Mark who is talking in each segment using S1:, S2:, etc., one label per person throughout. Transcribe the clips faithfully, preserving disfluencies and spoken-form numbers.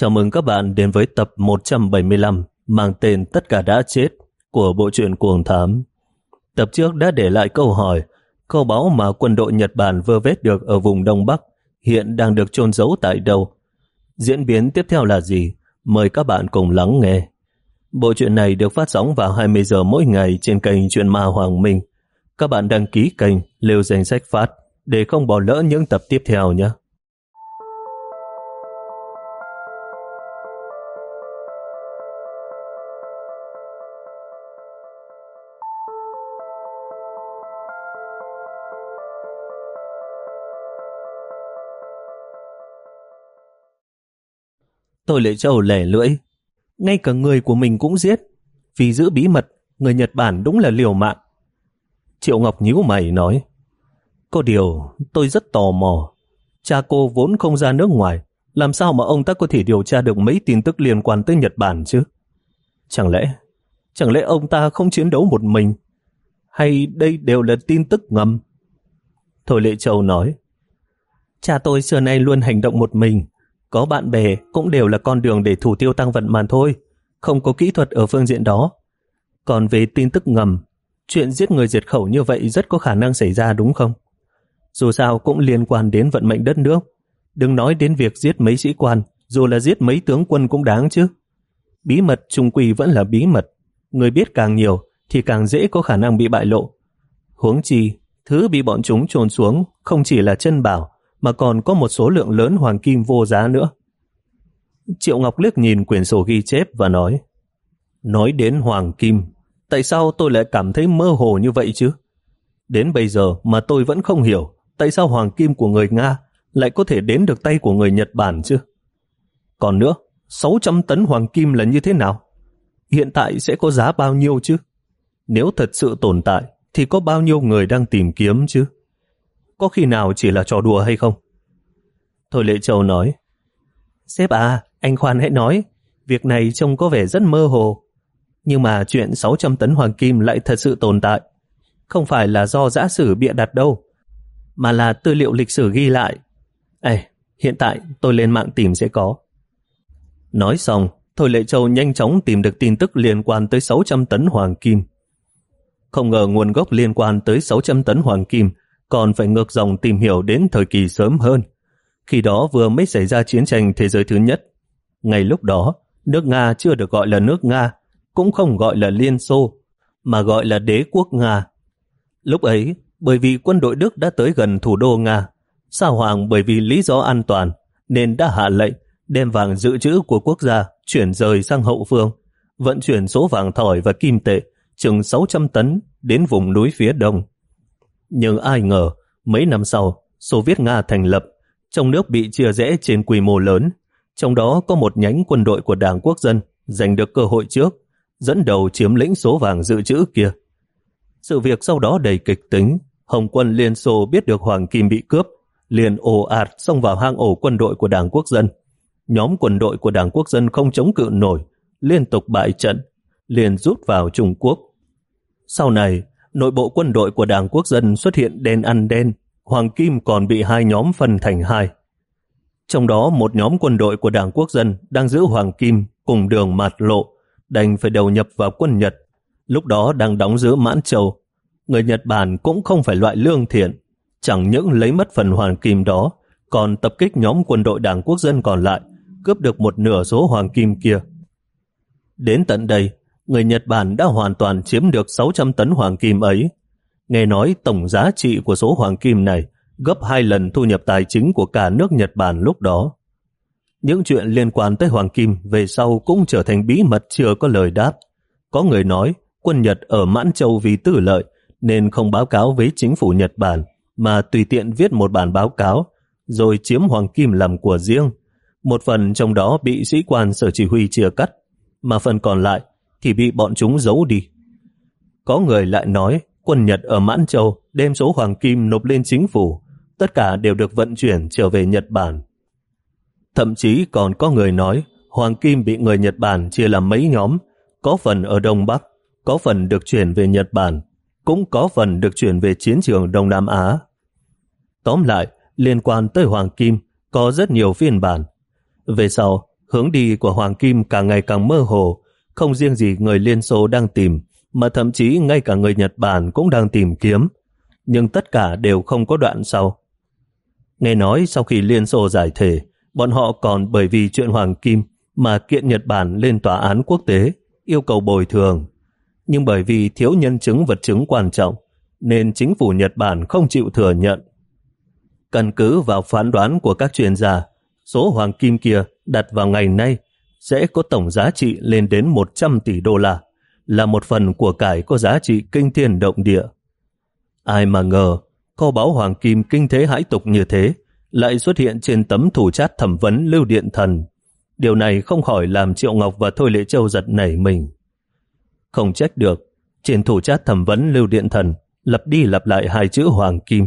S1: Chào mừng các bạn đến với tập một trăm bảy mươi lăm mang tên Tất cả đã chết của bộ truyện Cuồng Thám. Tập trước đã để lại câu hỏi kho báu mà quân đội Nhật Bản vơ vét được ở vùng Đông Bắc hiện đang được chôn giấu tại đâu. Diễn biến tiếp theo là gì? Mời các bạn cùng lắng nghe. Bộ truyện này được phát sóng vào hai mươi giờ mỗi ngày trên kênh Truyện Ma Hoàng Minh. Các bạn đăng ký kênh lưu danh sách phát để không bỏ lỡ những tập tiếp theo nhé. Tôi Lệ Châu lẻ lưỡi, ngay cả người của mình cũng giết. Vì giữ bí mật, người Nhật Bản đúng là liều mạng. Triệu Ngọc nhíu mày nói, có điều tôi rất tò mò. Cha cô vốn không ra nước ngoài, làm sao mà ông ta có thể điều tra được mấy tin tức liên quan tới Nhật Bản chứ? Chẳng lẽ, chẳng lẽ ông ta không chiến đấu một mình? Hay đây đều là tin tức ngầm? Thôi Lệ Châu nói, cha tôi xưa nay luôn hành động một mình. Có bạn bè cũng đều là con đường để thủ tiêu tăng vận mà thôi, không có kỹ thuật ở phương diện đó. Còn về tin tức ngầm, chuyện giết người diệt khẩu như vậy rất có khả năng xảy ra đúng không? Dù sao cũng liên quan đến vận mệnh đất nước. Đừng nói đến việc giết mấy sĩ quan, dù là giết mấy tướng quân cũng đáng chứ. Bí mật chung quy vẫn là bí mật. Người biết càng nhiều thì càng dễ có khả năng bị bại lộ. Huống chi, thứ bị bọn chúng chôn xuống không chỉ là chân bảo, mà còn có một số lượng lớn hoàng kim vô giá nữa. Triệu Ngọc liếc nhìn quyển sổ ghi chép và nói, nói đến hoàng kim, tại sao tôi lại cảm thấy mơ hồ như vậy chứ? Đến bây giờ mà tôi vẫn không hiểu tại sao hoàng kim của người Nga lại có thể đến được tay của người Nhật Bản chứ? Còn nữa, sáu trăm tấn hoàng kim là như thế nào? Hiện tại sẽ có giá bao nhiêu chứ? Nếu thật sự tồn tại thì có bao nhiêu người đang tìm kiếm chứ? Có khi nào chỉ là trò đùa hay không? Thôi Lệ Châu nói, sếp à, anh khoan hãy nói, việc này trông có vẻ rất mơ hồ. Nhưng mà chuyện sáu trăm tấn hoàng kim lại thật sự tồn tại. Không phải là do giã sử bịa đặt đâu, mà là tư liệu lịch sử ghi lại. Ê, hiện tại tôi lên mạng tìm sẽ có. Nói xong, Thôi Lệ Châu nhanh chóng tìm được tin tức liên quan tới sáu trăm tấn hoàng kim. Không ngờ nguồn gốc liên quan tới sáu trăm tấn hoàng kim còn phải ngược dòng tìm hiểu đến thời kỳ sớm hơn. Khi đó vừa mới xảy ra chiến tranh thế giới thứ nhất. Ngay lúc đó, nước Nga chưa được gọi là nước Nga, cũng không gọi là Liên Xô, mà gọi là Đế quốc Nga. Lúc ấy, bởi vì quân đội Đức đã tới gần thủ đô Nga, Sa Hoàng bởi vì lý do an toàn nên đã hạ lệnh đem vàng dự trữ của quốc gia chuyển rời sang hậu phương, vận chuyển số vàng thỏi và kim tệ chừng sáu trăm tấn đến vùng núi phía đông. Nhưng ai ngờ, mấy năm sau, Xô Viết Nga thành lập, trong nước bị chia rẽ trên quy mô lớn, trong đó có một nhánh quân đội của Đảng Quốc dân giành được cơ hội trước, dẫn đầu chiếm lĩnh số vàng dự trữ kia. Sự việc sau đó đầy kịch tính. Hồng quân Liên Xô biết được hoàng kim bị cướp, liền ồ ạt xông vào hang ổ quân đội của Đảng Quốc dân. Nhóm quân đội của Đảng Quốc dân không chống cự nổi, liên tục bại trận, liền rút vào Trung Quốc. Sau này, nội bộ quân đội của Đảng Quốc dân xuất hiện đen ăn đen, hoàng kim còn bị hai nhóm phân thành hai. Trong đó một nhóm quân đội của Đảng Quốc dân đang giữ hoàng kim cùng đường mạt lộ, đành phải đầu nhập vào quân Nhật, lúc đó đang đóng giữ Mãn Châu. Người Nhật Bản cũng không phải loại lương thiện, chẳng những lấy mất phần hoàng kim đó, còn tập kích nhóm quân đội Đảng Quốc dân còn lại, cướp được một nửa số hoàng kim kia. Đến tận đây, người Nhật Bản đã hoàn toàn chiếm được sáu trăm tấn hoàng kim ấy. Nghe nói tổng giá trị của số hoàng kim này gấp hai lần thu nhập tài chính của cả nước Nhật Bản lúc đó. Những chuyện liên quan tới hoàng kim về sau cũng trở thành bí mật chưa có lời đáp. Có người nói quân Nhật ở Mãn Châu vì tư lợi nên không báo cáo với chính phủ Nhật Bản, mà tùy tiện viết một bản báo cáo rồi chiếm hoàng kim làm của riêng. Một phần trong đó bị sĩ quan sở chỉ huy chia cắt, mà phần còn lại thì bị bọn chúng giấu đi. Có người lại nói quân Nhật ở Mãn Châu đem số hoàng kim nộp lên chính phủ, tất cả đều được vận chuyển trở về Nhật Bản. Thậm chí còn có người nói hoàng kim bị người Nhật Bản chia làm mấy nhóm, có phần ở Đông Bắc, có phần được chuyển về Nhật Bản, cũng có phần được chuyển về chiến trường Đông Nam Á. Tóm lại, liên quan tới hoàng kim có rất nhiều phiên bản. Về sau, Hướng đi của Hoàng Kim càng ngày càng mơ hồ, không riêng gì người Liên Xô đang tìm, mà thậm chí ngay cả người Nhật Bản cũng đang tìm kiếm, nhưng tất cả đều không có đoạn sau. Nghe nói sau khi Liên Xô giải thể, bọn họ còn bởi vì chuyện Hoàng Kim mà kiện Nhật Bản lên tòa án quốc tế, yêu cầu bồi thường. Nhưng bởi vì thiếu nhân chứng vật chứng quan trọng, nên chính phủ Nhật Bản không chịu thừa nhận. Căn cứ vào phán đoán của các chuyên gia, số Hoàng Kim kia đặt vào ngày nay sẽ có tổng giá trị lên đến một trăm tỷ đô la, là một phần của cải có giá trị kinh thiên động địa. Ai mà ngờ, kho báu Hoàng Kim kinh thế hãi tục như thế lại xuất hiện trên tấm thủ chát thẩm vấn Lưu Điện Thần. Điều này không khỏi làm Triệu Ngọc và Thôi Lệ Châu giật nảy mình. Không trách được, trên thủ chát thẩm vấn Lưu Điện Thần lặp đi lặp lại hai chữ Hoàng Kim.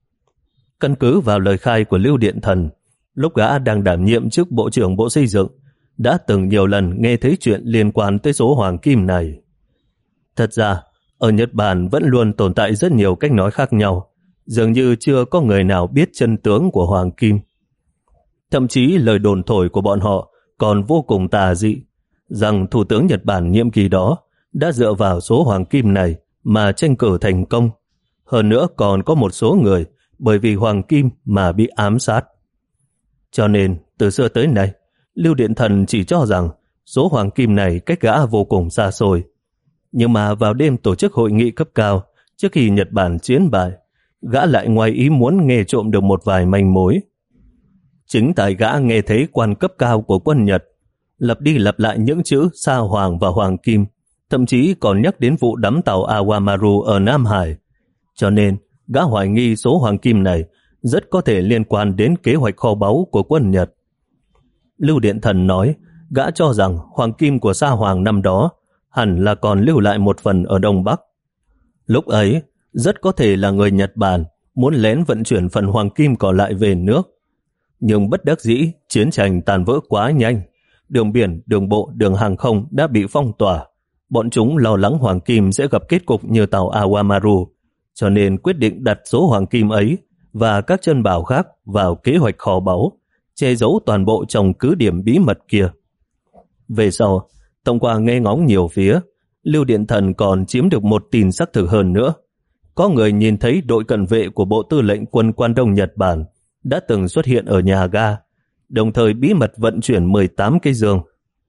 S1: Căn cứ vào lời khai của Lưu Điện Thần, lúc gã đang đảm nhiệm chức Bộ trưởng Bộ Xây dựng, đã từng nhiều lần nghe thấy chuyện liên quan tới số Hoàng Kim này. Thật ra, ở Nhật Bản vẫn luôn tồn tại rất nhiều cách nói khác nhau, dường như chưa có người nào biết chân tướng của Hoàng Kim. Thậm chí lời đồn thổi của bọn họ còn vô cùng tà dị, rằng Thủ tướng Nhật Bản nhiệm kỳ đó đã dựa vào số Hoàng Kim này mà tranh cử thành công. Hơn nữa còn có một số người bởi vì Hoàng Kim mà bị ám sát. Cho nên, từ xưa tới nay, Lưu Điện Thần chỉ cho rằng số Hoàng Kim này cách gã vô cùng xa xôi. Nhưng mà vào đêm tổ chức hội nghị cấp cao, trước khi Nhật Bản chiến bại, gã lại ngoài ý muốn nghe trộm được một vài manh mối. Chính tại gã nghe thấy quan cấp cao của quân Nhật lặp đi lặp lại những chữ Sa Hoàng và Hoàng Kim, thậm chí còn nhắc đến vụ đắm tàu Awamaru ở Nam Hải. Cho nên, gã hoài nghi số Hoàng Kim này rất có thể liên quan đến kế hoạch kho báu của quân Nhật. Lưu Điện Thần nói, gã cho rằng Hoàng Kim của Sa Hoàng năm đó hẳn là còn lưu lại một phần ở Đông Bắc. Lúc ấy, rất có thể là người Nhật Bản muốn lén vận chuyển phần Hoàng Kim còn lại về nước. Nhưng bất đắc dĩ, chiến tranh tàn vỡ quá nhanh. Đường biển, đường bộ, đường hàng không đã bị phong tỏa. Bọn chúng lo lắng Hoàng Kim sẽ gặp kết cục như tàu Awamaru, cho nên quyết định đặt số Hoàng Kim ấy và các chân bảo khác vào kế hoạch kho báu, che giấu toàn bộ trong cứ điểm bí mật kia. Về sau, thông qua nghe ngóng nhiều phía, Lưu Điện Thần còn chiếm được một tin xác thực hơn nữa. Có người nhìn thấy đội cận vệ của Bộ Tư lệnh Quân Quan Đông Nhật Bản đã từng xuất hiện ở nhà ga, đồng thời bí mật vận chuyển mười tám cái giường.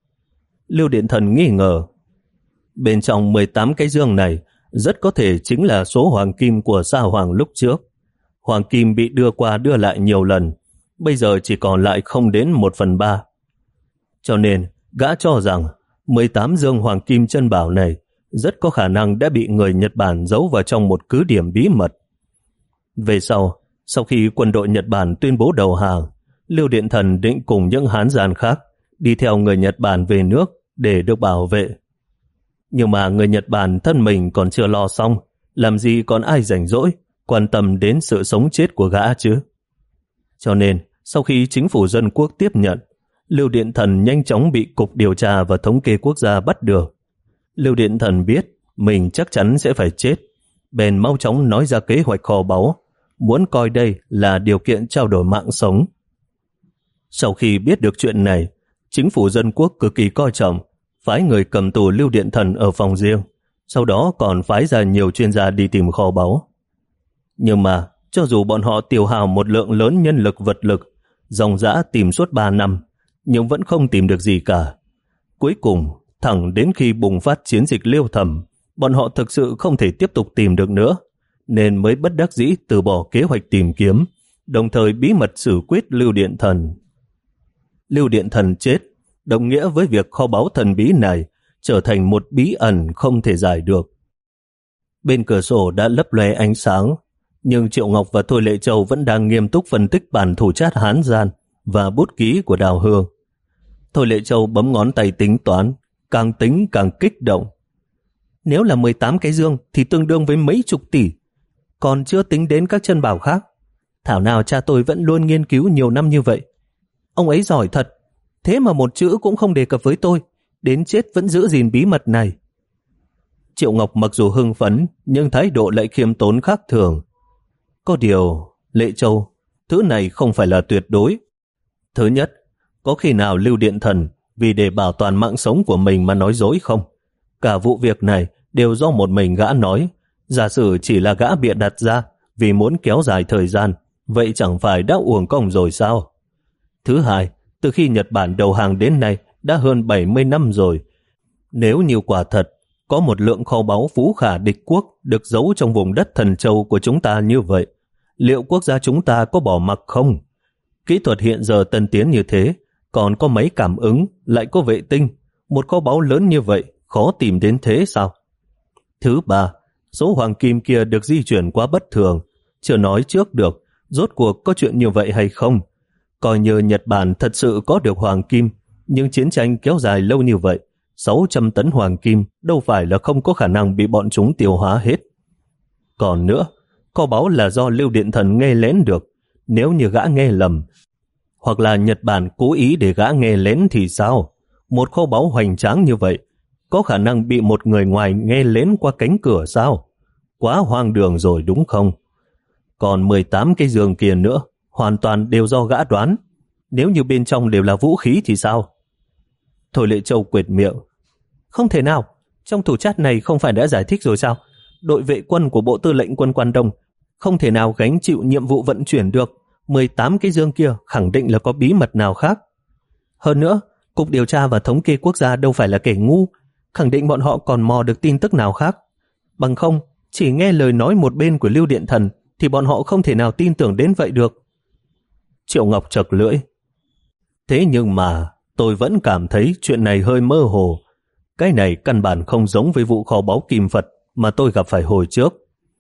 S1: Lưu Điện Thần nghi ngờ, bên trong mười tám cái giường này rất có thể chính là số Hoàng Kim của Sa Hoàng lúc trước. Hoàng Kim bị đưa qua đưa lại nhiều lần, bây giờ chỉ còn lại không đến một phần ba. Cho nên, gã cho rằng mười tám giường Hoàng Kim chân bảo này rất có khả năng đã bị người Nhật Bản giấu vào trong một cứ điểm bí mật. Về sau, sau khi quân đội Nhật Bản tuyên bố đầu hàng, Lưu Điện Thần định cùng những Hán gian khác đi theo người Nhật Bản về nước để được bảo vệ. Nhưng mà người Nhật Bản thân mình còn chưa lo xong, làm gì còn ai rảnh rỗi quan tâm đến sự sống chết của gã chứ. Cho nên, sau khi chính phủ dân quốc tiếp nhận, Lưu Điện Thần nhanh chóng bị Cục Điều tra và Thống kê Quốc gia bắt được. Lưu Điện Thần biết mình chắc chắn sẽ phải chết, bèn mau chóng nói ra kế hoạch kho báu, muốn coi đây là điều kiện trao đổi mạng sống. Sau khi biết được chuyện này, chính phủ dân quốc cực kỳ coi trọng, phái người cầm tù Lưu Điện Thần ở phòng riêng, sau đó còn phái ra nhiều chuyên gia đi tìm kho báu. Nhưng mà, cho dù bọn họ tiêu hao một lượng lớn nhân lực vật lực, dòng dã tìm suốt ba năm, nhưng vẫn không tìm được gì cả. Cuối cùng, thẳng đến khi bùng phát chiến dịch Liêu Thẩm, bọn họ thực sự không thể tiếp tục tìm được nữa, nên mới bất đắc dĩ từ bỏ kế hoạch tìm kiếm, đồng thời bí mật xử quyết Lưu Điện Thần. Lưu Điện Thần chết, đồng nghĩa với việc kho báu thần bí này trở thành một bí ẩn không thể giải được. Bên cửa sổ đã lấp lóe ánh sáng, nhưng Triệu Ngọc và Thôi Lệ Châu vẫn đang nghiêm túc phân tích bản thủ chát Hán gian và bút ký của Đào Hương. Thôi Lệ Châu bấm ngón tay tính toán, càng tính càng kích động. Nếu là mười tám cái dương thì tương đương với mấy chục tỷ, còn chưa tính đến các chân bảo khác. Thảo nào cha tôi vẫn luôn nghiên cứu nhiều năm như vậy. Ông ấy giỏi thật, thế mà một chữ cũng không đề cập với tôi, đến chết vẫn giữ gìn bí mật này. Triệu Ngọc mặc dù hưng phấn, nhưng thái độ lại khiêm tốn khác thường. Có điều, Lệ Châu, thứ này không phải là tuyệt đối. Thứ nhất, Có khi nào Lưu Điện Thần vì để bảo toàn mạng sống của mình mà nói dối không? Cả vụ việc này đều do một mình gã nói. Giả sử chỉ là gã bịa đặt ra vì muốn kéo dài thời gian, vậy chẳng phải đã uổng công rồi sao? Thứ hai, từ khi Nhật Bản đầu hàng đến nay đã hơn bảy mươi năm rồi. Nếu như quả thật có một lượng kho báu phú khả địch quốc được giấu trong vùng đất Thần Châu của chúng ta như vậy, liệu quốc gia chúng ta có bỏ mặc không? Kỹ thuật hiện giờ tân tiến như thế, còn có mấy cảm ứng, lại có vệ tinh, một kho báu lớn như vậy khó tìm đến thế sao? Thứ ba, số hoàng kim kia được di chuyển quá bất thường, chưa nói trước được rốt cuộc có chuyện như vậy hay không. Coi như Nhật Bản thật sự có được hoàng kim, nhưng chiến tranh kéo dài lâu như vậy, sáu trăm tấn hoàng kim đâu phải là không có khả năng bị bọn chúng tiêu hóa hết. Còn nữa, kho báu là do Lưu Điện Thần nghe lén được, nếu như gã nghe lầm, hoặc là Nhật Bản cố ý để gã nghe lén thì sao? Một kho báu hoành tráng như vậy, có khả năng bị một người ngoài nghe lén qua cánh cửa sao? Quá hoang đường rồi đúng không? Còn mười tám cái giường kia nữa, hoàn toàn đều do gã đoán. Nếu như bên trong đều là vũ khí thì sao? Thôi Lệ Châu quệt miệng. Không thể nào, trong thủ chat này không phải đã giải thích rồi sao? Đội vệ quân của Bộ Tư lệnh quân Quan Đông không thể nào gánh chịu nhiệm vụ vận chuyển được. mười tám cái dương kia khẳng định là có bí mật nào khác. Hơn nữa, Cục Điều tra và Thống kê Quốc gia đâu phải là kẻ ngu, khẳng định bọn họ còn mò được tin tức nào khác. Bằng không, chỉ nghe lời nói một bên của Lưu Điện Thần thì bọn họ không thể nào tin tưởng đến vậy được. Triệu Ngọc chật lưỡi. Thế nhưng mà tôi vẫn cảm thấy chuyện này hơi mơ hồ. Cái này căn bản không giống với vụ kho báu kim Phật mà tôi gặp phải hồi trước.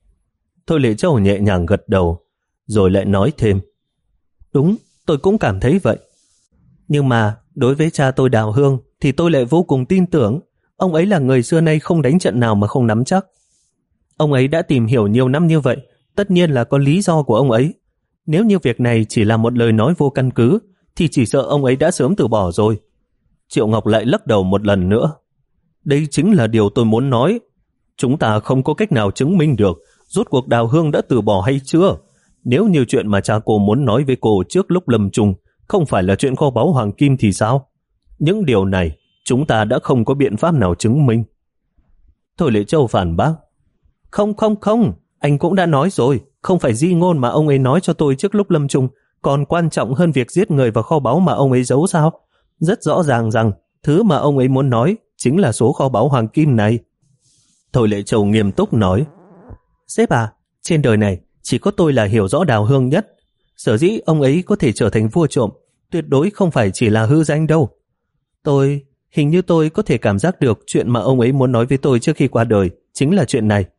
S1: Thôi Lệ Châu nhẹ nhàng gật đầu, rồi lại nói thêm. Đúng, tôi cũng cảm thấy vậy. Nhưng mà đối với cha tôi Đào Hương thì tôi lại vô cùng tin tưởng. Ông ấy là người xưa nay không đánh trận nào mà không nắm chắc. Ông ấy đã tìm hiểu nhiều năm như vậy, tất nhiên là có lý do của ông ấy. Nếu như việc này chỉ là một lời nói vô căn cứ, thì chỉ sợ ông ấy đã sớm từ bỏ rồi. Triệu Ngọc lại lắc đầu một lần nữa. Đây chính là điều tôi muốn nói. Chúng ta không có cách nào chứng minh được rốt cuộc Đào Hương đã từ bỏ hay chưa. Nếu như chuyện mà cha cô muốn nói với cô trước lúc lâm chung không phải là chuyện kho báu hoàng kim thì sao? Những điều này chúng ta đã không có biện pháp nào chứng minh. Thôi Lệ Châu phản bác. Không không không, anh cũng đã nói rồi, không phải di ngôn mà ông ấy nói cho tôi trước lúc lâm chung còn quan trọng hơn việc giết người và kho báu mà ông ấy giấu sao? Rất rõ ràng rằng thứ mà ông ấy muốn nói chính là số kho báu hoàng kim này. Thôi Lệ Châu nghiêm túc nói. Sếp à, trên đời này chỉ có tôi là hiểu rõ Đào Hương nhất. Sở dĩ ông ấy có thể trở thành vua trộm tuyệt đối không phải chỉ là hư danh đâu. Tôi, hình như tôi có thể cảm giác được chuyện mà ông ấy muốn nói với tôi trước khi qua đời chính là chuyện này.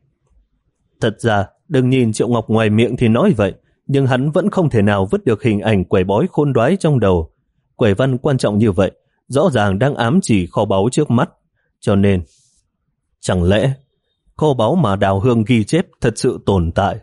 S1: Thật ra, đừng nhìn Triệu Ngọc ngoài miệng thì nói vậy, nhưng hắn vẫn không thể nào vứt được hình ảnh quẻ bói khôn đoái trong đầu. Quẻ văn quan trọng như vậy, rõ ràng đang ám chỉ kho báu trước mắt. Cho nên, chẳng lẽ kho báu mà Đào Hương ghi chép thật sự tồn tại?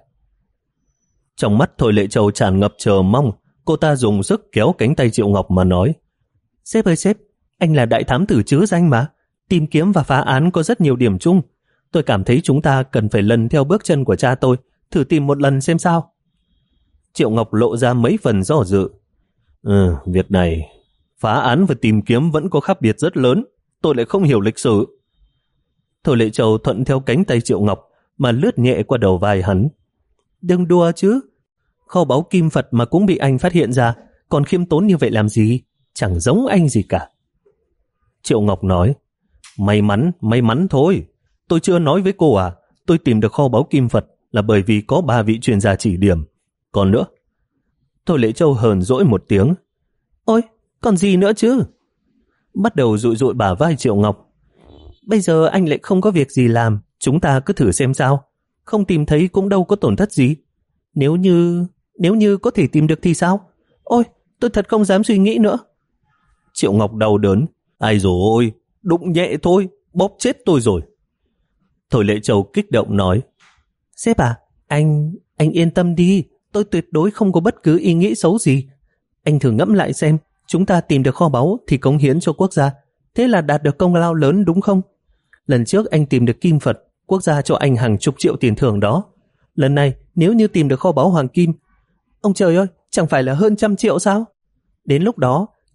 S1: Trong mắt Thôi Lệ Châu tràn ngập chờ mong, cô ta dùng sức kéo cánh tay Triệu Ngọc mà nói. Sếp ơi sếp, anh là đại thám tử chứa danh mà. Tìm kiếm và phá án có rất nhiều điểm chung. Tôi cảm thấy chúng ta cần phải lần theo bước chân của cha tôi, thử tìm một lần xem sao. Triệu Ngọc lộ ra mấy phần do dự. Ừ, việc này, phá án và tìm kiếm vẫn có khác biệt rất lớn. Tôi lại không hiểu lịch sử. Thôi Lệ Châu thuận theo cánh tay Triệu Ngọc mà lướt nhẹ qua đầu vai hắn. Đừng đùa chứ. Kho báu kim Phật mà cũng bị anh phát hiện ra, còn khiêm tốn như vậy làm gì? Chẳng giống anh gì cả. Triệu Ngọc nói. May mắn, may mắn thôi. Tôi chưa nói với cô à, tôi tìm được kho báu kim Phật là bởi vì có ba vị chuyên gia chỉ điểm. Còn nữa. Thôi Lệ Châu hờn dỗi một tiếng. Ôi, còn gì nữa chứ? Bắt đầu dụi dụi bả vai Triệu Ngọc. Bây giờ anh lại không có việc gì làm, chúng ta cứ thử xem sao. Không tìm thấy cũng đâu có tổn thất gì. Nếu như, nếu như có thể tìm được thì sao? Ôi, tôi thật không dám suy nghĩ nữa. Triệu Ngọc đau đớn. Ai dồi ôi, đụng nhẹ thôi, bóp chết tôi rồi. Thôi Lệ Châu kích động nói. Sếp à, anh, anh yên tâm đi, tôi tuyệt đối không có bất cứ ý nghĩ xấu gì. Anh thử ngẫm lại xem, chúng ta tìm được kho báu thì cống hiến cho quốc gia. Thế là đạt được công lao lớn đúng không? Lần trước anh tìm được kim Phật, quốc gia cho anh hàng chục triệu tiền thưởng đó. Lần này nếu như tìm được kho báu hoàng kim, ông trời ơi, chẳng phải là hơn trăm triệu sao? Đến lúc đó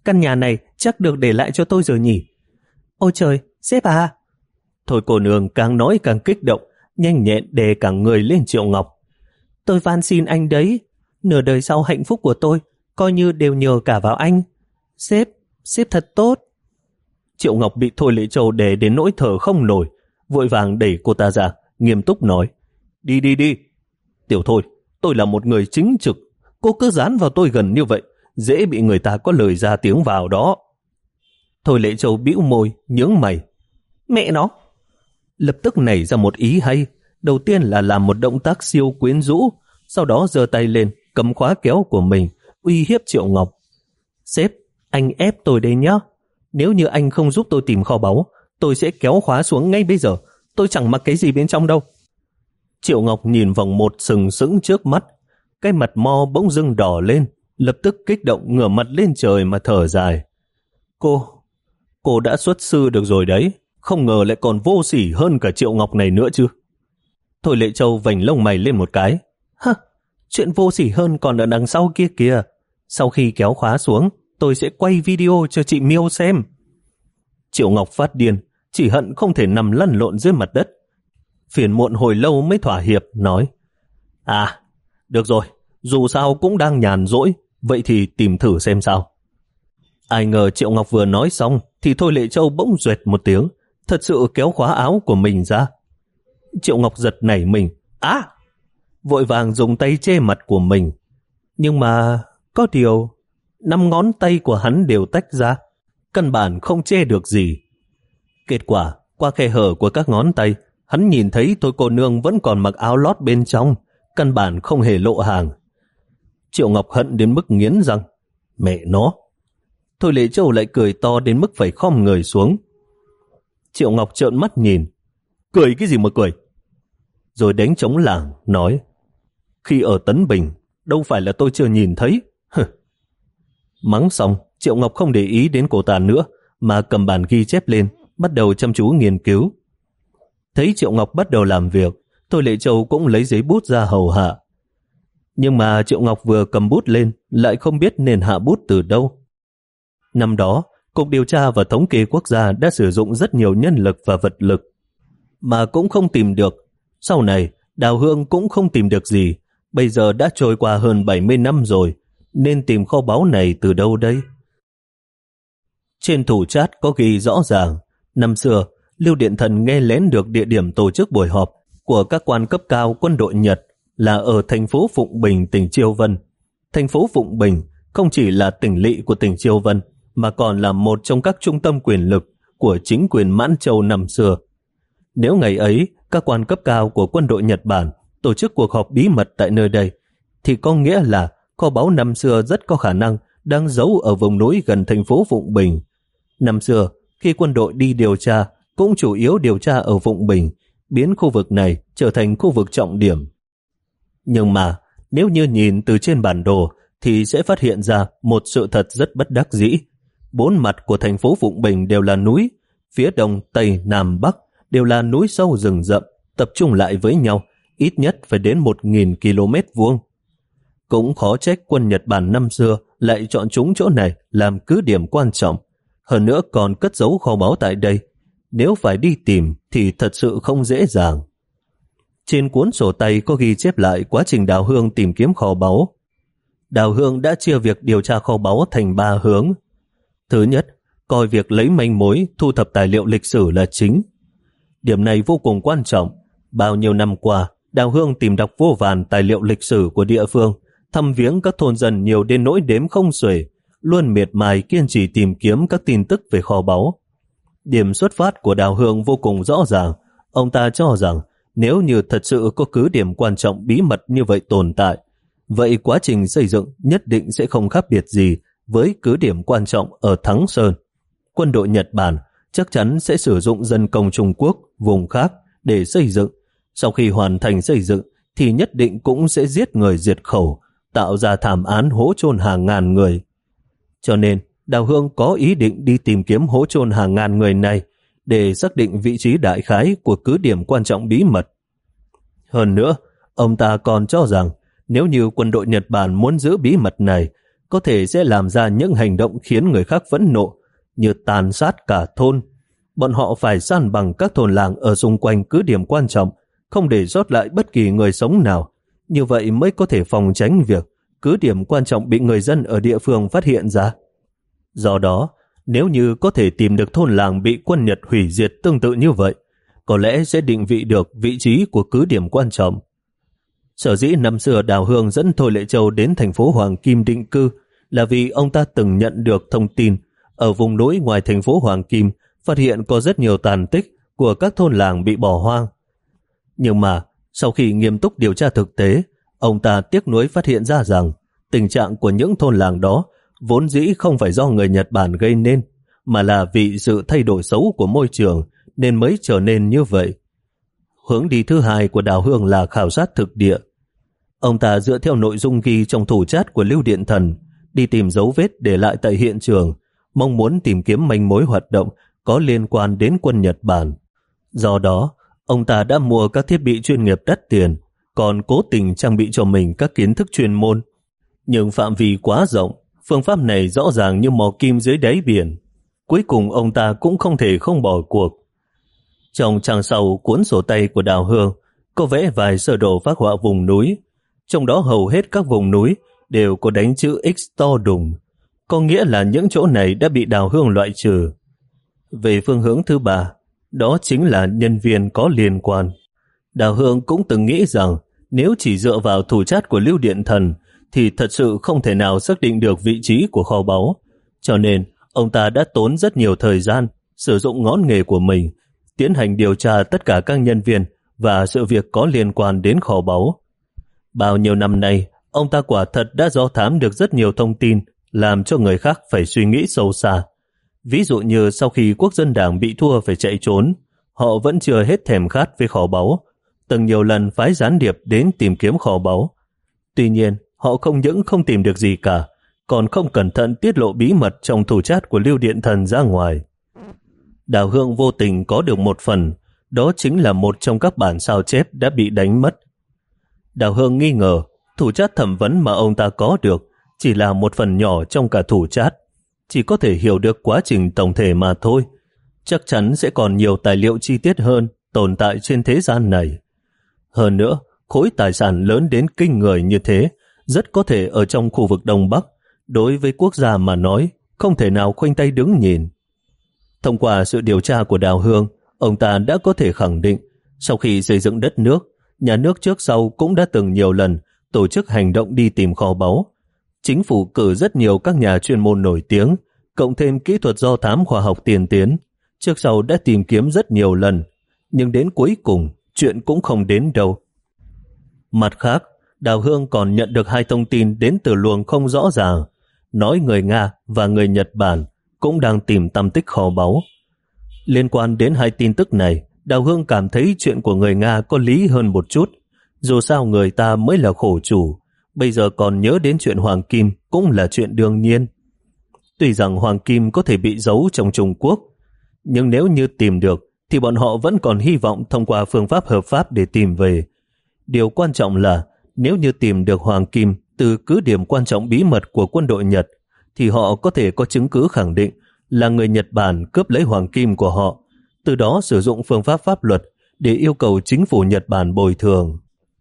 S1: căn nhà này chắc được để lại cho tôi rồi nhỉ? Ôi trời, sếp à! Thôi cô nương càng nói càng kích động, nhanh nhẹn đè cả người lên Triệu Ngọc. Tôi van xin anh đấy, nửa đời sau hạnh phúc của tôi coi như đều nhờ cả vào anh. Sếp, sếp thật tốt. Triệu Ngọc bị Thôi Lệ Châu đè đến nỗi thở không nổi, vội vàng đẩy cô ta ra, nghiêm túc nói. Đi đi đi. Tiểu Thôi, tôi là một người chính trực, cô cứ dán vào tôi gần như vậy, dễ bị người ta có lời ra tiếng vào đó. Thôi Lệ Châu bĩu môi, nhướng mày. Mẹ nó! Lập tức nảy ra một ý hay. Đầu tiên là làm một động tác siêu quyến rũ, sau đó giơ tay lên, cầm khóa kéo của mình, uy hiếp Triệu Ngọc. Sếp, anh ép tôi đây nhá. Nếu như anh không giúp tôi tìm kho báu, tôi sẽ kéo khóa xuống ngay bây giờ. Tôi chẳng mặc cái gì bên trong đâu. Triệu Ngọc nhìn vòng một sừng sững trước mắt, cái mặt mo bỗng dưng đỏ lên, lập tức kích động ngửa mặt lên trời mà thở dài. Cô, cô đã xuất sư được rồi đấy, không ngờ lại còn vô sỉ hơn cả Triệu Ngọc này nữa chứ. Thôi Lệ Châu vành lông mày lên một cái. Hả, chuyện vô sỉ hơn còn ở đằng sau kia kìa. Sau khi kéo khóa xuống, tôi sẽ quay video cho chị Miêu xem. Triệu Ngọc phát điên, chỉ hận không thể nằm lăn lộn dưới mặt đất. Phiền muộn hồi lâu mới thỏa hiệp, nói. À, được rồi, dù sao cũng đang nhàn rỗi, vậy thì tìm thử xem sao. Ai ngờ Triệu Ngọc vừa nói xong, thì Thôi Lệ Châu bỗng duệt một tiếng, thật sự kéo khóa áo của mình ra. Triệu Ngọc giật nảy mình. Á! Vội vàng dùng tay che mặt của mình. Nhưng mà có điều, năm ngón tay của hắn đều tách ra, căn bản không che được gì. Kết quả, qua khe hở của các ngón tay, hắn nhìn thấy Thôi cô nương vẫn còn mặc áo lót bên trong, căn bản không hề lộ hàng. Triệu Ngọc hận đến mức nghiến răng. Mẹ nó! Thôi Lệ Châu lại cười to đến mức phải khom người xuống. Triệu Ngọc trợn mắt nhìn. Cười cái gì mà cười? Rồi đánh trống lảng, nói. Khi ở Tấn Bình, đâu phải là tôi chưa nhìn thấy. Hừ. Mắng xong, Triệu Ngọc không để ý đến cô ta nữa, mà cầm bản ghi chép lên, bắt đầu chăm chú nghiên cứu. Thấy Triệu Ngọc bắt đầu làm việc, Thôi Lệ Châu cũng lấy giấy bút ra hầu hạ. Nhưng mà Triệu Ngọc vừa cầm bút lên, lại không biết nên hạ bút từ đâu. Năm đó, Cục Điều tra và Thống kê Quốc gia đã sử dụng rất nhiều nhân lực và vật lực, mà cũng không tìm được. Sau này, Đào Hương cũng không tìm được gì. Bây giờ đã trôi qua hơn bảy mươi năm rồi, nên tìm kho báu này từ đâu đây? Trên thủ chat có ghi rõ ràng, năm xưa, Lưu Điện Thần nghe lén được địa điểm tổ chức buổi họp của các quan cấp cao quân đội Nhật là ở thành phố Phụng Bình, tỉnh Chiêu Vân. Thành phố Phụng Bình không chỉ là tỉnh lỵ của tỉnh Chiêu Vân, mà còn là một trong các trung tâm quyền lực của chính quyền Mãn Châu năm xưa. Nếu ngày ấy, các quan cấp cao của quân đội Nhật Bản tổ chức cuộc họp bí mật tại nơi đây, thì có nghĩa là kho báu năm xưa rất có khả năng đang giấu ở vùng núi gần thành phố Phụng Bình. Năm xưa, khi quân đội đi điều tra, cũng chủ yếu điều tra ở Phụng Bình, biến khu vực này trở thành khu vực trọng điểm. Nhưng mà, nếu như nhìn từ trên bản đồ, thì sẽ phát hiện ra một sự thật rất bất đắc dĩ. Bốn mặt của thành phố Phụng Bình đều là núi, phía đông, tây, nam, bắc đều là núi sâu rừng rậm, tập trung lại với nhau, ít nhất phải đến một nghìn ki lô mét vuông. Cũng khó trách quân Nhật Bản năm xưa lại chọn chúng chỗ này làm cứ điểm quan trọng. Hơn nữa còn cất giấu kho báu tại đây. Nếu phải đi tìm thì thật sự không dễ dàng. Trên cuốn sổ tay có ghi chép lại quá trình Đào Hương tìm kiếm kho báu. Đào Hương đã chia việc điều tra kho báu thành ba hướng. Thứ nhất, coi việc lấy manh mối, thu thập tài liệu lịch sử là chính. Điểm này vô cùng quan trọng. Bao nhiêu năm qua, Đào Hương tìm đọc vô vàn tài liệu lịch sử của địa phương, thăm viếng các thôn dân nhiều đến nỗi đếm không xuể, luôn miệt mài kiên trì tìm kiếm các tin tức về kho báu. Điểm xuất phát của Đào Hương vô cùng rõ ràng. Ông ta cho rằng nếu như thật sự có cứ điểm quan trọng bí mật như vậy tồn tại, vậy quá trình xây dựng nhất định sẽ không khác biệt gì với cứ điểm quan trọng ở Thắng Sơn. Quân đội Nhật Bản chắc chắn sẽ sử dụng dân công Trung Quốc, vùng khác để xây dựng. Sau khi hoàn thành xây dựng thì nhất định cũng sẽ giết người diệt khẩu, tạo ra thảm án hố chôn hàng ngàn người. Cho nên, Đào Hương có ý định đi tìm kiếm hố chôn hàng ngàn người này để xác định vị trí đại khái của cứ điểm quan trọng bí mật. Hơn nữa, ông ta còn cho rằng nếu như quân đội Nhật Bản muốn giữ bí mật này, có thể sẽ làm ra những hành động khiến người khác phẫn nộ, như tàn sát cả thôn. Bọn họ phải san bằng các thôn làng ở xung quanh cứ điểm quan trọng, không để sót lại bất kỳ người sống nào. Như vậy mới có thể phòng tránh việc cứ điểm quan trọng bị người dân ở địa phương phát hiện ra. Do đó, nếu như có thể tìm được thôn làng bị quân Nhật hủy diệt tương tự như vậy, có lẽ sẽ định vị được vị trí của cứ điểm quan trọng. Sở dĩ năm xưa Đào Hương dẫn Thôi Lệ Châu đến thành phố Hoàng Kim định cư là vì ông ta từng nhận được thông tin ở vùng núi ngoài thành phố Hoàng Kim phát hiện có rất nhiều tàn tích của các thôn làng bị bỏ hoang. Nhưng mà sau khi nghiêm túc điều tra thực tế, ông ta tiếc nuối phát hiện ra rằng tình trạng của những thôn làng đó vốn dĩ không phải do người Nhật Bản gây nên, mà là vì sự thay đổi xấu của môi trường nên mới trở nên như vậy. Hướng đi thứ hai của Đào Hương là khảo sát thực địa. Ông ta dựa theo nội dung ghi trong thủ chát của Lưu Điện Thần, đi tìm dấu vết để lại tại hiện trường, mong muốn tìm kiếm manh mối hoạt động có liên quan đến quân Nhật Bản. Do đó, ông ta đã mua các thiết bị chuyên nghiệp đắt tiền, còn cố tình trang bị cho mình các kiến thức chuyên môn. Nhưng phạm vi quá rộng, phương pháp này rõ ràng như mò kim dưới đáy biển. Cuối cùng ông ta cũng không thể không bỏ cuộc. Trong trang sau cuốn sổ tay của Đào Hương có vẽ vài sơ đồ phác họa vùng núi, trong đó hầu hết các vùng núi đều có đánh chữ X to đùng, có nghĩa là những chỗ này đã bị Đào Hương loại trừ. Về phương hướng thứ ba, đó chính là nhân viên có liên quan. Đào Hương cũng từng nghĩ rằng nếu chỉ dựa vào thủ chát của Lưu Điện Thần thì thật sự không thể nào xác định được vị trí của kho báu, cho nên ông ta đã tốn rất nhiều thời gian sử dụng ngón nghề của mình tiến hành điều tra tất cả các nhân viên và sự việc có liên quan đến kho báu. Bao nhiêu năm nay, ông ta quả thật đã do thám được rất nhiều thông tin làm cho người khác phải suy nghĩ sâu xa. Ví dụ như sau khi quốc dân đảng bị thua phải chạy trốn, họ vẫn chưa hết thèm khát với kho báu, từng nhiều lần phái gián điệp đến tìm kiếm kho báu. Tuy nhiên, họ không những không tìm được gì cả, còn không cẩn thận tiết lộ bí mật trong thủ chát của Lưu Điện Thần ra ngoài. Đào Hương vô tình có được một phần, đó chính là một trong các bản sao chép đã bị đánh mất. Đào Hương nghi ngờ thủ chát thẩm vấn mà ông ta có được chỉ là một phần nhỏ trong cả thủ chát, chỉ có thể hiểu được quá trình tổng thể mà thôi. Chắc chắn sẽ còn nhiều tài liệu chi tiết hơn tồn tại trên thế gian này. Hơn nữa, khối tài sản lớn đến kinh người như thế rất có thể ở trong khu vực Đông Bắc. Đối với quốc gia mà nói, không thể nào khoanh tay đứng nhìn. Thông qua sự điều tra của Đào Hương, ông ta đã có thể khẳng định sau khi xây dựng đất nước, nhà nước trước sau cũng đã từng nhiều lần tổ chức hành động đi tìm kho báu. Chính phủ cử rất nhiều các nhà chuyên môn nổi tiếng, cộng thêm kỹ thuật do thám khoa học tiên tiến, trước sau đã tìm kiếm rất nhiều lần, nhưng đến cuối cùng chuyện cũng không đến đâu. Mặt khác, Đào Hương còn nhận được hai thông tin đến từ luồng không rõ ràng, nói người Nga và người Nhật Bản cũng đang tìm tăm tích kho báu. Liên quan đến hai tin tức này, Đào Hương cảm thấy chuyện của người Nga có lý hơn một chút. Dù sao người ta mới là khổ chủ, bây giờ còn nhớ đến chuyện Hoàng Kim cũng là chuyện đương nhiên. Tuy rằng Hoàng Kim có thể bị giấu trong Trung Quốc, nhưng nếu như tìm được thì bọn họ vẫn còn hy vọng thông qua phương pháp hợp pháp để tìm về. Điều quan trọng là nếu như tìm được Hoàng Kim từ cứ điểm quan trọng bí mật của quân đội Nhật, thì họ có thể có chứng cứ khẳng định là người Nhật Bản cướp lấy Hoàng Kim của họ, từ đó sử dụng phương pháp pháp luật để yêu cầu chính phủ Nhật Bản bồi thường.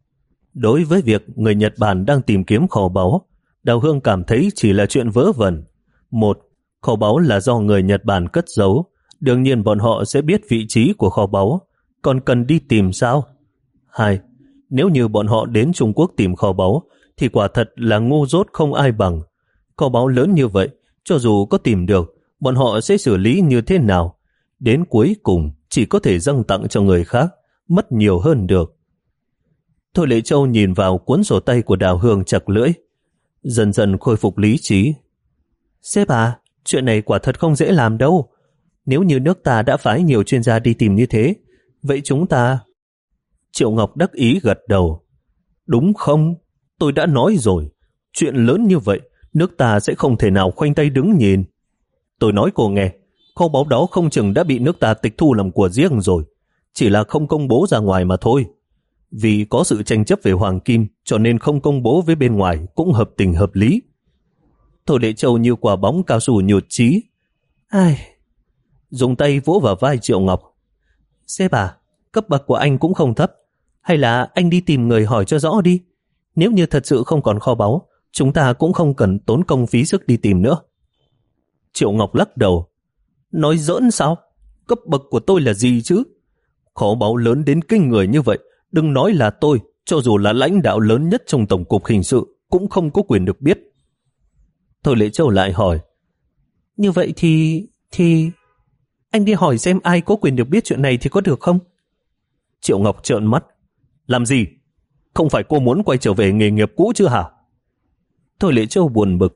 S1: Đối với việc người Nhật Bản đang tìm kiếm kho báu, Đào Hương cảm thấy chỉ là chuyện vớ vẩn. Một, kho báu là do người Nhật Bản cất giấu, đương nhiên bọn họ sẽ biết vị trí của kho báu, còn cần đi tìm sao? Hai, nếu như bọn họ đến Trung Quốc tìm kho báu, thì quả thật là ngu dốt không ai bằng. Kho báu lớn như vậy, cho dù có tìm được, bọn họ sẽ xử lý như thế nào? Đến cuối cùng chỉ có thể dâng tặng cho người khác, mất nhiều hơn được. Thôi Lệ Châu nhìn vào cuốn sổ tay của Đào Hương chặt lưỡi, dần dần khôi phục lý trí. Sếp à, chuyện này quả thật không dễ làm đâu. Nếu như nước ta đã phái nhiều chuyên gia đi tìm như thế, vậy chúng ta... Triệu Ngọc đắc ý gật đầu. Đúng không? Tôi đã nói rồi, chuyện lớn như vậy, nước ta sẽ không thể nào khoanh tay đứng nhìn. Tôi nói cô nghe, kho báu đó không chừng đã bị nước ta tịch thu làm của riêng rồi, chỉ là không công bố ra ngoài mà thôi. Vì có sự tranh chấp về Hoàng Kim, cho nên không công bố với bên ngoài cũng hợp tình hợp lý. Thôi Lệ Châu như quả bóng cao su nhụt chí. Ai... Dùng tay vỗ vào vai Triệu Ngọc. Sếp à, cấp bậc của anh cũng không thấp. Hay là anh đi tìm người hỏi cho rõ đi. Nếu như thật sự không còn kho báu, chúng ta cũng không cần tốn công phí sức đi tìm nữa. Triệu Ngọc lắc đầu. Nói giỡn sao? Cấp bậc của tôi là gì chứ? Kho báu lớn đến kinh người như vậy, đừng nói là tôi, cho dù là lãnh đạo lớn nhất trong Tổng cục Hình sự, cũng không có quyền được biết. Thôi Lệ Châu lại hỏi. Như vậy thì... thì... anh đi hỏi xem ai có quyền được biết chuyện này thì có được không? Triệu Ngọc trợn mắt. Làm gì? Không phải cô muốn quay trở về nghề nghiệp cũ chứ hả? Thôi Lệ Châu buồn bực.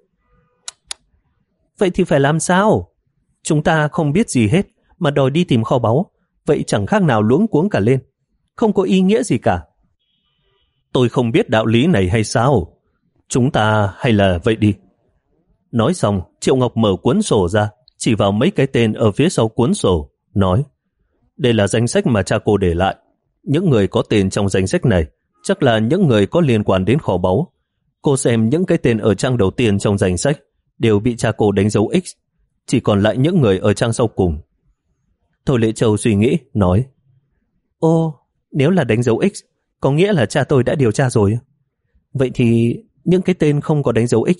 S1: Vậy thì phải làm sao? Chúng ta không biết gì hết mà đòi đi tìm kho báu, vậy chẳng khác nào luống cuống cả lên. Không có ý nghĩa gì cả. Tôi không biết đạo lý này hay sao? Chúng ta hay là vậy đi. Nói xong, Triệu Ngọc mở cuốn sổ ra, chỉ vào mấy cái tên ở phía sau cuốn sổ, nói: đây là danh sách mà cha cô để lại. Những người có tên trong danh sách này chắc là những người có liên quan đến kho báu. Cô xem những cái tên ở trang đầu tiên trong danh sách đều bị cha cô đánh dấu X, chỉ còn lại những người ở trang sau cùng. Thôi Lệ Châu suy nghĩ, nói: Ô, nếu là đánh dấu X, có nghĩa là cha tôi đã điều tra rồi. Vậy thì những cái tên không có đánh dấu X.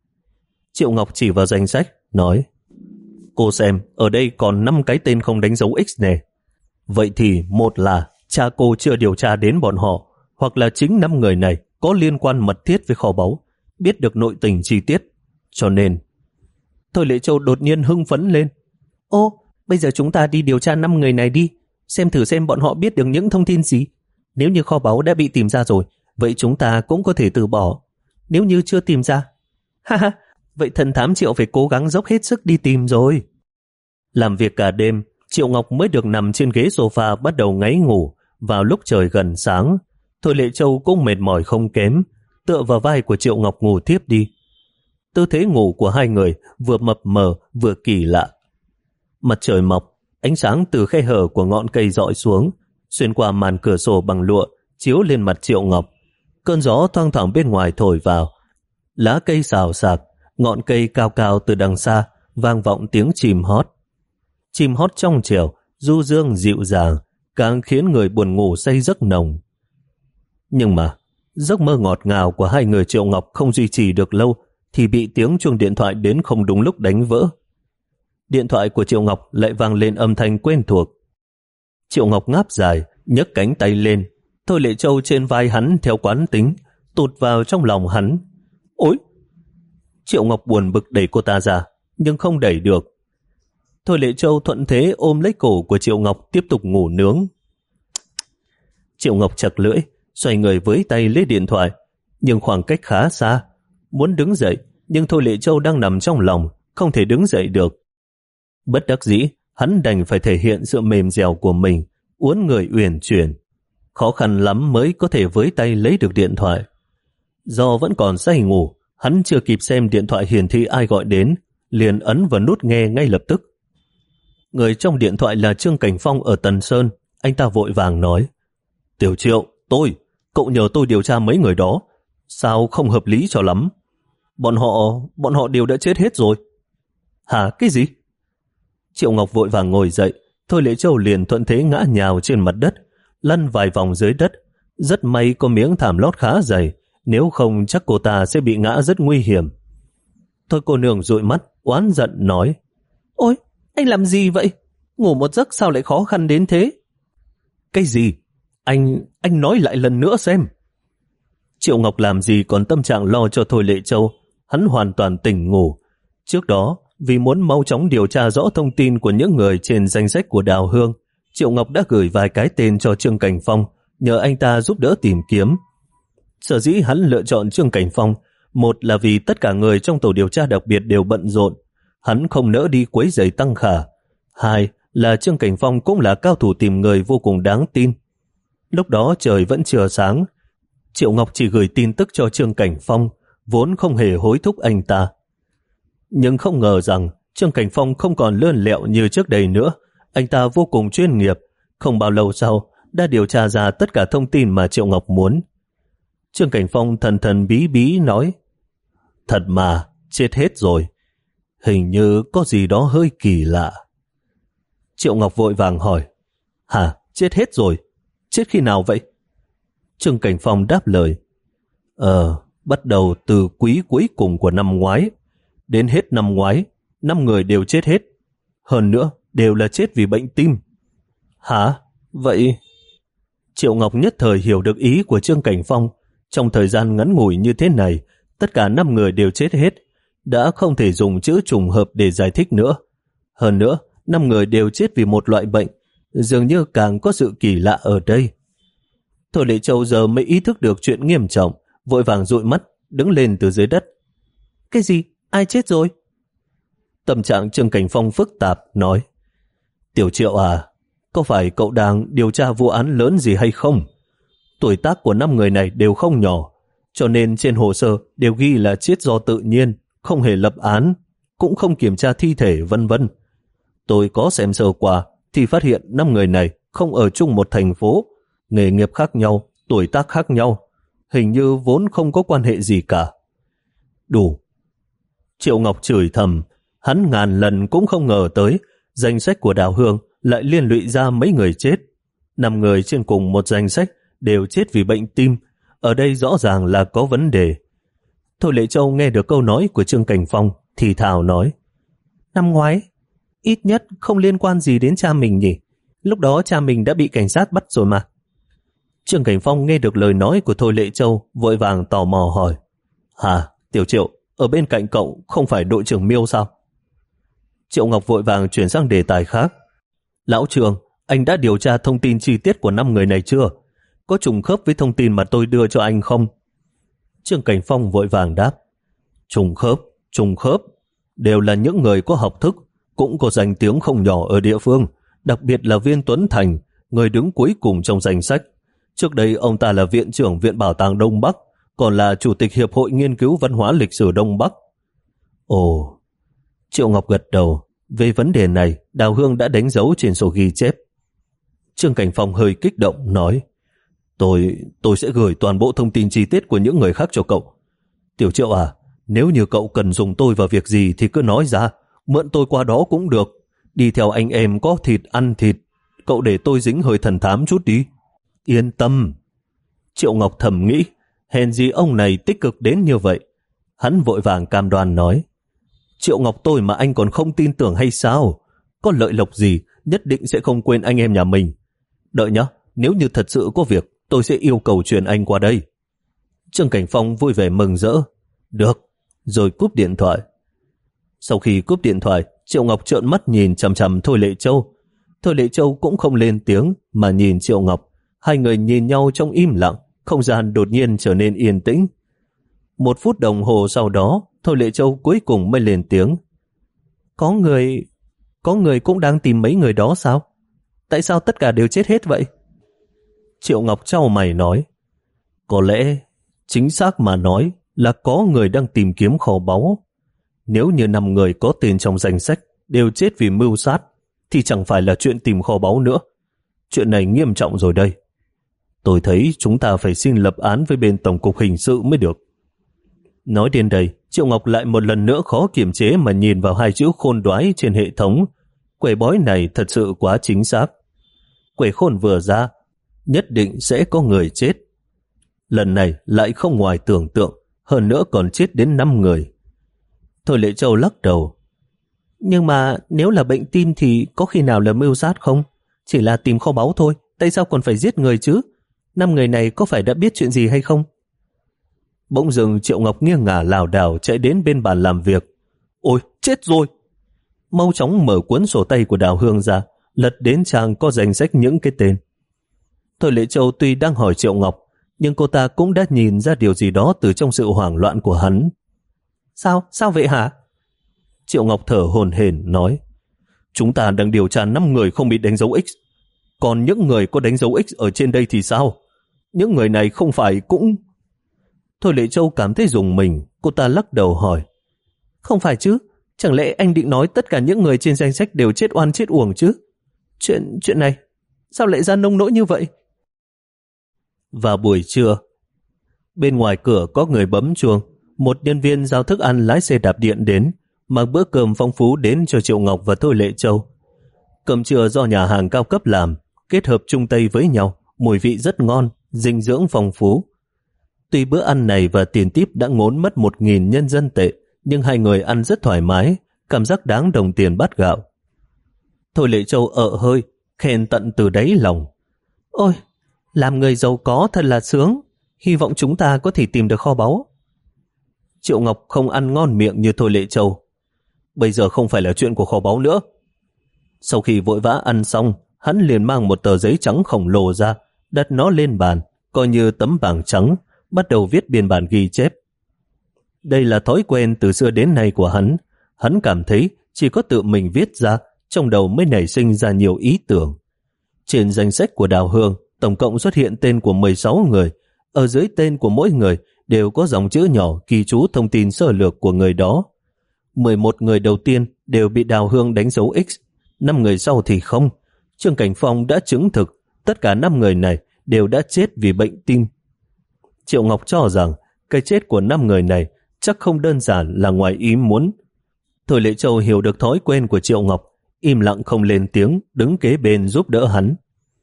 S1: Triệu Ngọc chỉ vào danh sách, nói: cô xem, ở đây còn năm cái tên không đánh dấu X nè. Vậy thì một là cha cô chưa điều tra đến bọn họ, hoặc là chính năm người này có liên quan mật thiết với kho báu, biết được nội tình chi tiết. Cho nên... Thôi Lệ Châu đột nhiên hưng phấn lên. Ô, bây giờ chúng ta đi điều tra năm người này đi, xem thử xem bọn họ biết được những thông tin gì. Nếu như kho báu đã bị tìm ra rồi, vậy chúng ta cũng có thể từ bỏ. Nếu như chưa tìm ra, ha ha, vậy thần thám Triệu phải cố gắng dốc hết sức đi tìm rồi. Làm việc cả đêm, Triệu Ngọc mới được nằm trên ghế sofa bắt đầu ngáy ngủ. Vào lúc trời gần sáng, Thôi Lệ Châu cũng mệt mỏi không kém, tựa vào vai của Triệu Ngọc ngủ tiếp đi. Tư thế ngủ của hai người vừa mập mờ vừa kỳ lạ. Mặt trời mọc, ánh sáng từ khe hở của ngọn cây rọi xuống, xuyên qua màn cửa sổ bằng lụa, chiếu lên mặt Triệu Ngọc. Cơn gió thoang thoảng bên ngoài thổi vào, lá cây xào xạc, ngọn cây cao cao từ đằng xa vang vọng tiếng chim hót. Chim hót trong trẻo, du dương dịu dàng, càng khiến người buồn ngủ say giấc nồng. Nhưng mà giấc mơ ngọt ngào của hai người Triệu Ngọc không duy trì được lâu thì bị tiếng chuông điện thoại đến không đúng lúc đánh vỡ. Điện thoại của Triệu Ngọc lại vang lên âm thanh quen thuộc. Triệu Ngọc ngáp dài, nhấc cánh tay lên. Thôi Lệ Châu trên vai hắn theo quán tính tụt vào trong lòng hắn. Ôi! Triệu Ngọc buồn bực đẩy cô ta ra, nhưng không đẩy được. Thôi Lệ Châu thuận thế ôm lấy cổ của Triệu Ngọc tiếp tục ngủ nướng. Triệu Ngọc chặt lưỡi, xoay người với tay lấy điện thoại, nhưng khoảng cách khá xa. Muốn đứng dậy, nhưng Thôi Lệ Châu đang nằm trong lòng, không thể đứng dậy được. Bất đắc dĩ, hắn đành phải thể hiện sự mềm dẻo của mình, uốn người uyển chuyển. Khó khăn lắm mới có thể với tay lấy được điện thoại. Do vẫn còn say ngủ, hắn chưa kịp xem điện thoại hiển thị ai gọi đến, liền ấn vào nút nghe ngay lập tức. Người trong điện thoại là Trương Cảnh Phong ở Tần Sơn. Anh ta vội vàng nói: Tiểu Triệu, tôi, cậu nhờ tôi điều tra mấy người đó. Sao không hợp lý cho lắm? Bọn họ, bọn họ đều đã chết hết rồi. Hả, cái gì? Triệu Ngọc vội vàng ngồi dậy. Thôi Lệ Châu liền thuận thế ngã nhào trên mặt đất, lăn vài vòng dưới đất. Rất may có miếng thảm lót khá dày, nếu không chắc cô ta sẽ bị ngã rất nguy hiểm. Thôi cô nương dụi mắt, oán giận nói: Ôi, anh làm gì vậy? Ngủ một giấc sao lại khó khăn đến thế? Cái gì? Anh, anh nói lại lần nữa xem. Triệu Ngọc làm gì còn tâm trạng lo cho Thôi Lệ Châu, hắn hoàn toàn tỉnh ngủ. Trước đó, vì muốn mau chóng điều tra rõ thông tin của những người trên danh sách của Đào Hương, Triệu Ngọc đã gửi vài cái tên cho Trương Cảnh Phong, nhờ anh ta giúp đỡ tìm kiếm. Sở dĩ hắn lựa chọn Trương Cảnh Phong, một là vì tất cả người trong tổ điều tra đặc biệt đều bận rộn, hắn không nỡ đi quấy rầy Tăng Khả. Hai là Trương Cảnh Phong cũng là cao thủ tìm người vô cùng đáng tin. Lúc đó trời vẫn chưa sáng, Triệu Ngọc chỉ gửi tin tức cho Trương Cảnh Phong, vốn không hề hối thúc anh ta. Nhưng không ngờ rằng Trương Cảnh Phong không còn lươn lẹo như trước đây nữa, anh ta vô cùng chuyên nghiệp, không bao lâu sau đã điều tra ra tất cả thông tin mà Triệu Ngọc muốn. Trương Cảnh Phong thần thần bí bí nói: Thật mà, chết hết rồi. Hình như có gì đó hơi kỳ lạ. Triệu Ngọc vội vàng hỏi, hả, chết hết rồi? Chết khi nào vậy? Trương Cảnh Phong đáp lời, Ờ, bắt đầu từ quý cuối cùng của năm ngoái. Đến hết năm ngoái, năm người đều chết hết. Hơn nữa, đều là chết vì bệnh tim. Hả? Vậy... Triệu Ngọc nhất thời hiểu được ý của Trương Cảnh Phong. Trong thời gian ngắn ngủi như thế này, tất cả năm người đều chết hết, đã không thể dùng chữ trùng hợp để giải thích nữa. Hơn nữa, năm người đều chết vì một loại bệnh, dường như càng có sự kỳ lạ ở đây. Thôi Lệ Châu giờ mới ý thức được chuyện nghiêm trọng, vội vàng dụi mắt, đứng lên từ dưới đất. Cái gì? Ai chết rồi? Tâm trạng Trương Cảnh Phong phức tạp, nói, Tiểu Triệu à, có phải cậu đang điều tra vụ án lớn gì hay không? Tuổi tác của năm người này đều không nhỏ, cho nên trên hồ sơ đều ghi là chết do tự nhiên, không hề lập án, cũng không kiểm tra thi thể vân vân. Tôi có xem sơ qua thì phát hiện năm người này không ở chung một thành phố, nghề nghiệp khác nhau, tuổi tác khác nhau, hình như vốn không có quan hệ gì cả. Đủ. Triệu Ngọc chửi thầm, hắn ngàn lần cũng không ngờ tới danh sách của Đào Hương lại liên lụy ra mấy người chết. Năm người trên cùng một danh sách đều chết vì bệnh tim, ở đây rõ ràng là có vấn đề. Thôi Lệ Châu nghe được câu nói của Trương Cảnh Phong thì thào nói, năm ngoái, ít nhất không liên quan gì đến cha mình nhỉ? Lúc đó cha mình đã bị cảnh sát bắt rồi mà. Trương Cảnh Phong nghe được lời nói của Thôi Lệ Châu, vội vàng tò mò hỏi, hả, Tiểu Triệu, ở bên cạnh cậu không phải đội trưởng Miêu sao? Triệu Ngọc vội vàng chuyển sang đề tài khác. Lão Trương, anh đã điều tra thông tin chi tiết của năm người này chưa? Có trùng khớp với thông tin mà tôi đưa cho anh không? Trương Cảnh Phong vội vàng đáp, trùng khớp, trùng khớp, đều là những người có học thức, cũng có danh tiếng không nhỏ ở địa phương, đặc biệt là Viên Tuấn Thành, người đứng cuối cùng trong danh sách. Trước đây ông ta là viện trưởng Viện Bảo tàng Đông Bắc, còn là chủ tịch Hiệp hội Nghiên cứu Văn hóa Lịch sử Đông Bắc. Ồ, Triệu Ngọc gật đầu. Về vấn đề này, Đào Hương đã đánh dấu trên sổ ghi chép. Trương Cảnh Phong hơi kích động, nói, Tôi, tôi sẽ gửi toàn bộ thông tin chi tiết của những người khác cho cậu. Tiểu Triệu à, nếu như cậu cần dùng tôi vào việc gì thì cứ nói ra, mượn tôi qua đó cũng được. Đi theo anh em có thịt ăn thịt, cậu để tôi dính hơi thần thám chút đi. Yên tâm. Triệu Ngọc thầm nghĩ, hèn gì ông này tích cực đến như vậy. Hắn vội vàng cam đoan nói, Triệu Ngọc tôi mà anh còn không tin tưởng hay sao? Có lợi lộc gì, nhất định sẽ không quên anh em nhà mình. Đợi nhá, nếu như thật sự có việc, tôi sẽ yêu cầu truyền anh qua đây. Trương Cảnh Phong vui vẻ mừng rỡ. Được, rồi cúp điện thoại. Sau khi cúp điện thoại, Triệu Ngọc trợn mắt nhìn chằm chằm Thôi Lệ Châu. Thôi Lệ Châu cũng không lên tiếng mà nhìn Triệu Ngọc. Hai người nhìn nhau trong im lặng, không gian đột nhiên trở nên yên tĩnh. Một phút đồng hồ sau đó, Thôi Lệ Châu cuối cùng mới lên tiếng. Có người... Có người cũng đang tìm mấy người đó sao? Tại sao tất cả đều chết hết vậy? Triệu Ngọc chau mày nói, có lẽ, chính xác mà nói là có người đang tìm kiếm kho báu. Nếu như năm người có tên trong danh sách đều chết vì mưu sát, thì chẳng phải là chuyện tìm kho báu nữa. Chuyện này nghiêm trọng rồi đây. Tôi thấy chúng ta phải xin lập án với bên Tổng cục Hình sự mới được. Nói đến đây, Triệu Ngọc lại một lần nữa khó kiềm chế mà nhìn vào hai chữ khôn đoái trên hệ thống. Quẻ bói này thật sự quá chính xác. Quẻ khôn vừa ra, nhất định sẽ có người chết. Lần này lại không ngoài tưởng tượng, hơn nữa còn chết đến năm người. Thôi Lệ Châu lắc đầu. Nhưng mà nếu là bệnh tim thì có khi nào là mưu sát không? Chỉ là tìm kho báu thôi, tại sao còn phải giết người chứ? Năm người này có phải đã biết chuyện gì hay không? Bỗng dưng Triệu Ngọc nghiêng ngả lảo đảo chạy đến bên bàn làm việc. Ôi, chết rồi! Mau chóng mở cuốn sổ tay của Đào Hương ra, lật đến trang có danh sách những cái tên. Thôi Lệ Châu tuy đang hỏi Triệu Ngọc, nhưng cô ta cũng đã nhìn ra điều gì đó từ trong sự hoảng loạn của hắn. Sao? Sao vậy hả? Triệu Ngọc thở hổn hển nói, chúng ta đang điều tra năm người không bị đánh dấu X. Còn những người có đánh dấu X ở trên đây thì sao? Những người này không phải cũng... Thôi Lệ Châu cảm thấy rùng mình, cô ta lắc đầu hỏi, không phải chứ, chẳng lẽ anh định nói tất cả những người trên danh sách đều chết oan chết uổng chứ? Chuyện chuyện này, sao lại ra nông nỗi như vậy? Vào buổi trưa, bên ngoài cửa có người bấm chuông, Một nhân viên giao thức ăn lái xe đạp điện đến, mang bữa cơm phong phú đến cho Triệu Ngọc và Thôi Lệ Châu. Cơm trưa do nhà hàng cao cấp làm, kết hợp Trung Tây với nhau, mùi vị rất ngon, dinh dưỡng phong phú. Tuy bữa ăn này và tiền típ đã ngốn mất một nghìn nhân dân tệ, nhưng hai người ăn rất thoải mái, cảm giác đáng đồng tiền bát gạo. Thôi Lệ Châu ợ hơi, khen tận từ đáy lòng. Ôi, làm người giàu có thật là sướng, hy vọng chúng ta có thể tìm được kho báu. Triệu Ngọc không ăn ngon miệng như Thôi Lệ Châu. Bây giờ không phải là chuyện của kho báu nữa. Sau khi vội vã ăn xong, hắn liền mang một tờ giấy trắng khổng lồ ra, đặt nó lên bàn, coi như tấm bảng trắng, bắt đầu viết biên bản ghi chép. Đây là thói quen từ xưa đến nay của hắn. Hắn cảm thấy chỉ có tự mình viết ra, trong đầu mới nảy sinh ra nhiều ý tưởng. Trên danh sách của Đào Hương, tổng cộng xuất hiện tên của mười sáu người. Ở dưới tên của mỗi người đều có dòng chữ nhỏ ghi chú thông tin sơ lược của người đó. mười một người đầu tiên đều bị Đào Hương đánh dấu X, năm người sau thì không. Trương Cảnh Phong đã chứng thực tất cả năm người này đều đã chết vì bệnh tim. Triệu Ngọc cho rằng cái chết của năm người này chắc không đơn giản là ngoài ý muốn. Thôi Lệ Châu hiểu được thói quen của Triệu Ngọc, im lặng không lên tiếng, đứng kế bên giúp đỡ hắn.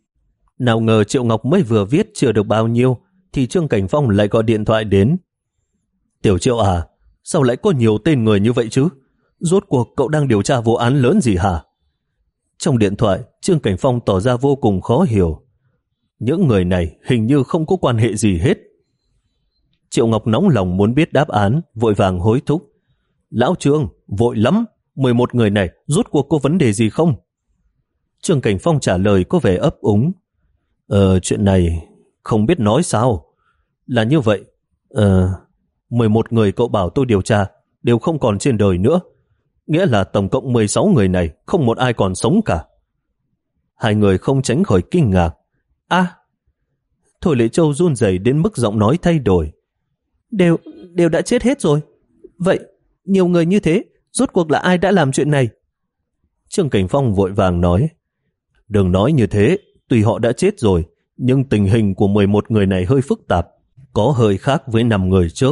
S1: Nào ngờ Triệu Ngọc mới vừa viết chưa được bao nhiêu, thì Trương Cảnh Phong lại gọi điện thoại đến. Tiểu Triệu à, sao lại có nhiều tên người như vậy chứ? Rốt cuộc cậu đang điều tra vụ án lớn gì hả? Trong điện thoại, Trương Cảnh Phong tỏ ra vô cùng khó hiểu. Những người này hình như không có quan hệ gì hết. Triệu Ngọc nóng lòng muốn biết đáp án, vội vàng hối thúc. Lão Trương, vội lắm, mười một người này rốt cuộc có vấn đề gì không? Trương Cảnh Phong trả lời có vẻ ấp úng. Ờ, chuyện này không biết nói sao. Là như vậy, ờ, mười một người cậu bảo tôi điều tra đều không còn trên đời nữa. Nghĩa là tổng cộng mười sáu người này không một ai còn sống cả. Hai người không tránh khỏi kinh ngạc. À, Thôi Lệ Châu run rẩy đến mức giọng nói thay đổi. Đều, đều đã chết hết rồi. Vậy, nhiều người như thế, rốt cuộc là ai đã làm chuyện này? Trương Cảnh Phong vội vàng nói. Đừng nói như thế, tuy họ đã chết rồi, nhưng tình hình của mười một người này hơi phức tạp, có hơi khác với năm người trước.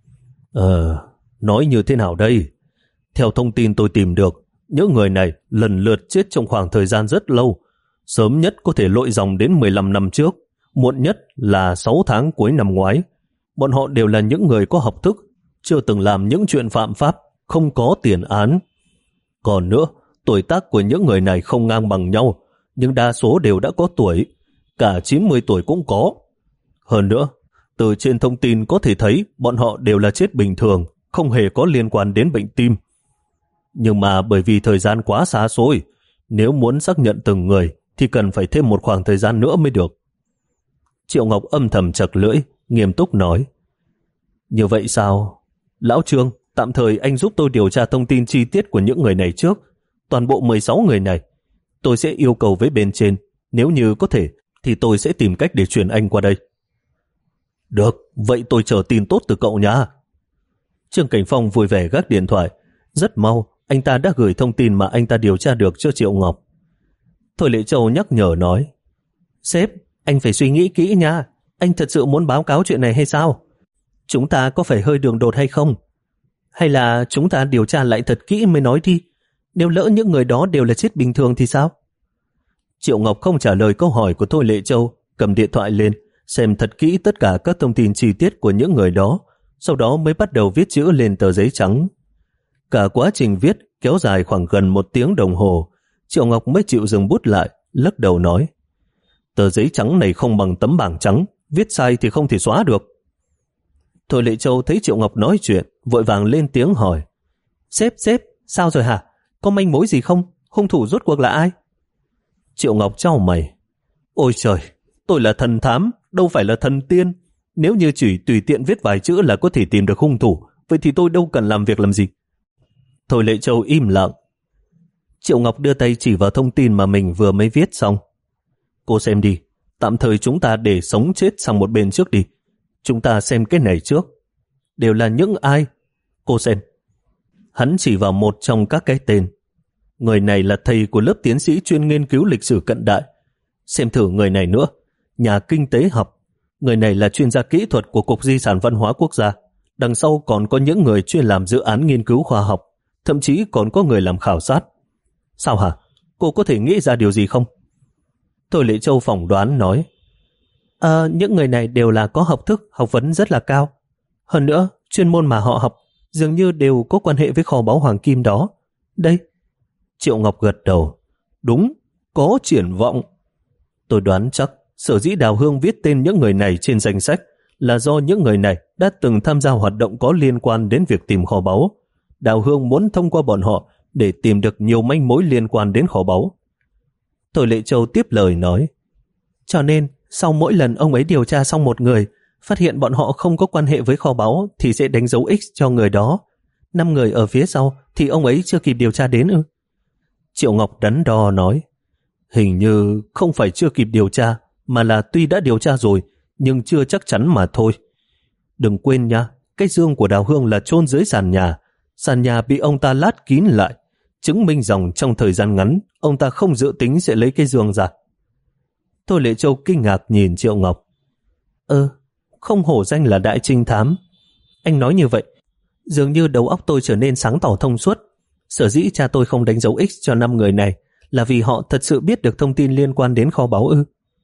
S1: Ờ, nói như thế nào đây? Theo thông tin tôi tìm được, những người này lần lượt chết trong khoảng thời gian rất lâu, sớm nhất có thể lội dòng đến mười lăm năm trước, muộn nhất là sáu tháng cuối năm ngoái. Bọn họ đều là những người có học thức, chưa từng làm những chuyện phạm pháp, không có tiền án. Còn nữa, tuổi tác của những người này không ngang bằng nhau, nhưng đa số đều đã có tuổi, cả chín mươi tuổi cũng có. Hơn nữa, từ trên thông tin có thể thấy bọn họ đều là chết bình thường, không hề có liên quan đến bệnh tim. Nhưng mà bởi vì thời gian quá xa xôi, nếu muốn xác nhận từng người thì cần phải thêm một khoảng thời gian nữa mới được. Triệu Ngọc âm thầm chặt lưỡi, nghiêm túc nói. Như vậy sao? Lão Trương, tạm thời anh giúp tôi điều tra thông tin chi tiết của những người này trước. Toàn bộ mười sáu người này, tôi sẽ yêu cầu với bên trên. Nếu như có thể, thì tôi sẽ tìm cách để chuyển anh qua đây. Được, vậy tôi chờ tin tốt từ cậu nhá. Trương Cảnh Phong vui vẻ gác điện thoại. Rất mau, anh ta đã gửi thông tin mà anh ta điều tra được cho Triệu Ngọc. Thôi Lệ Châu nhắc nhở nói. Sếp, anh phải suy nghĩ kỹ nha. Anh thật sự muốn báo cáo chuyện này hay sao? Chúng ta có phải hơi đường đột hay không? Hay là chúng ta điều tra lại thật kỹ mới nói đi? Nếu lỡ những người đó đều là chết bình thường thì sao? Triệu Ngọc không trả lời câu hỏi của Thôi Lệ Châu, cầm điện thoại lên, xem thật kỹ tất cả các thông tin chi tiết của những người đó, sau đó mới bắt đầu viết chữ lên tờ giấy trắng. Cả quá trình viết kéo dài khoảng gần một tiếng đồng hồ, Triệu Ngọc mới chịu dừng bút lại, lắc đầu nói. Tờ giấy trắng này không bằng tấm bảng trắng, viết sai thì không thể xóa được. Thôi Lệ Châu thấy Triệu Ngọc nói chuyện, vội vàng lên tiếng hỏi. Sếp, sếp, sao rồi hả? Có manh mối gì không? Hung thủ rốt cuộc là ai? Triệu Ngọc chau mày. Ôi trời, tôi là thần thám, đâu phải là thần tiên. Nếu như chỉ tùy tiện viết vài chữ là có thể tìm được hung thủ, vậy thì tôi đâu cần làm việc làm gì. Thôi Lệ Châu im lặng. Triệu Ngọc đưa tay chỉ vào thông tin mà mình vừa mới viết xong. Cô xem đi, tạm thời chúng ta để sống chết sang một bên trước đi. Chúng ta xem cái này trước. Đều là những ai? Cô xem. Hắn chỉ vào một trong các cái tên. Người này là thầy của lớp tiến sĩ chuyên nghiên cứu lịch sử cận đại. Xem thử người này nữa. Nhà kinh tế học. Người này là chuyên gia kỹ thuật của Cục Di sản Văn hóa Quốc gia. Đằng sau còn có những người chuyên làm dự án nghiên cứu khoa học, thậm chí còn có người làm khảo sát. Sao hả? Cô có thể nghĩ ra điều gì không? Thôi Lệ Châu phỏng đoán nói, à, những người này đều là có học thức, học vấn rất là cao. Hơn nữa, chuyên môn mà họ học dường như đều có quan hệ với kho báu hoàng kim đó. Đây. Triệu Ngọc gật đầu. Đúng, có triển vọng. Tôi đoán chắc sở dĩ Đào Hương viết tên những người này trên danh sách là do những người này đã từng tham gia hoạt động có liên quan đến việc tìm kho báu. Đào Hương muốn thông qua bọn họ để tìm được nhiều manh mối liên quan đến kho báu. Thôi Lệ Châu tiếp lời nói, cho nên sau mỗi lần ông ấy điều tra xong một người, phát hiện bọn họ không có quan hệ với kho báu thì sẽ đánh dấu X cho người đó. Năm người ở phía sau thì ông ấy chưa kịp điều tra đến ư? Triệu Ngọc đắn đo nói, hình như không phải chưa kịp điều tra, mà là tuy đã điều tra rồi nhưng chưa chắc chắn mà thôi. Đừng quên nha, cái giường của Đào Hương là chôn dưới sàn nhà. Sàn nhà bị ông ta lát kín lại, chứng minh rằng trong thời gian ngắn ông ta không dự tính sẽ lấy cái giường ra. Thôi Lệ Châu kinh ngạc nhìn Triệu Ngọc. Ơ, không hổ danh là đại trinh thám. Anh nói như vậy, dường như đầu óc tôi trở nên sáng tỏ thông suốt. Sở dĩ cha tôi không đánh dấu X cho năm người này là vì họ thật sự biết được thông tin liên quan đến kho báu ư?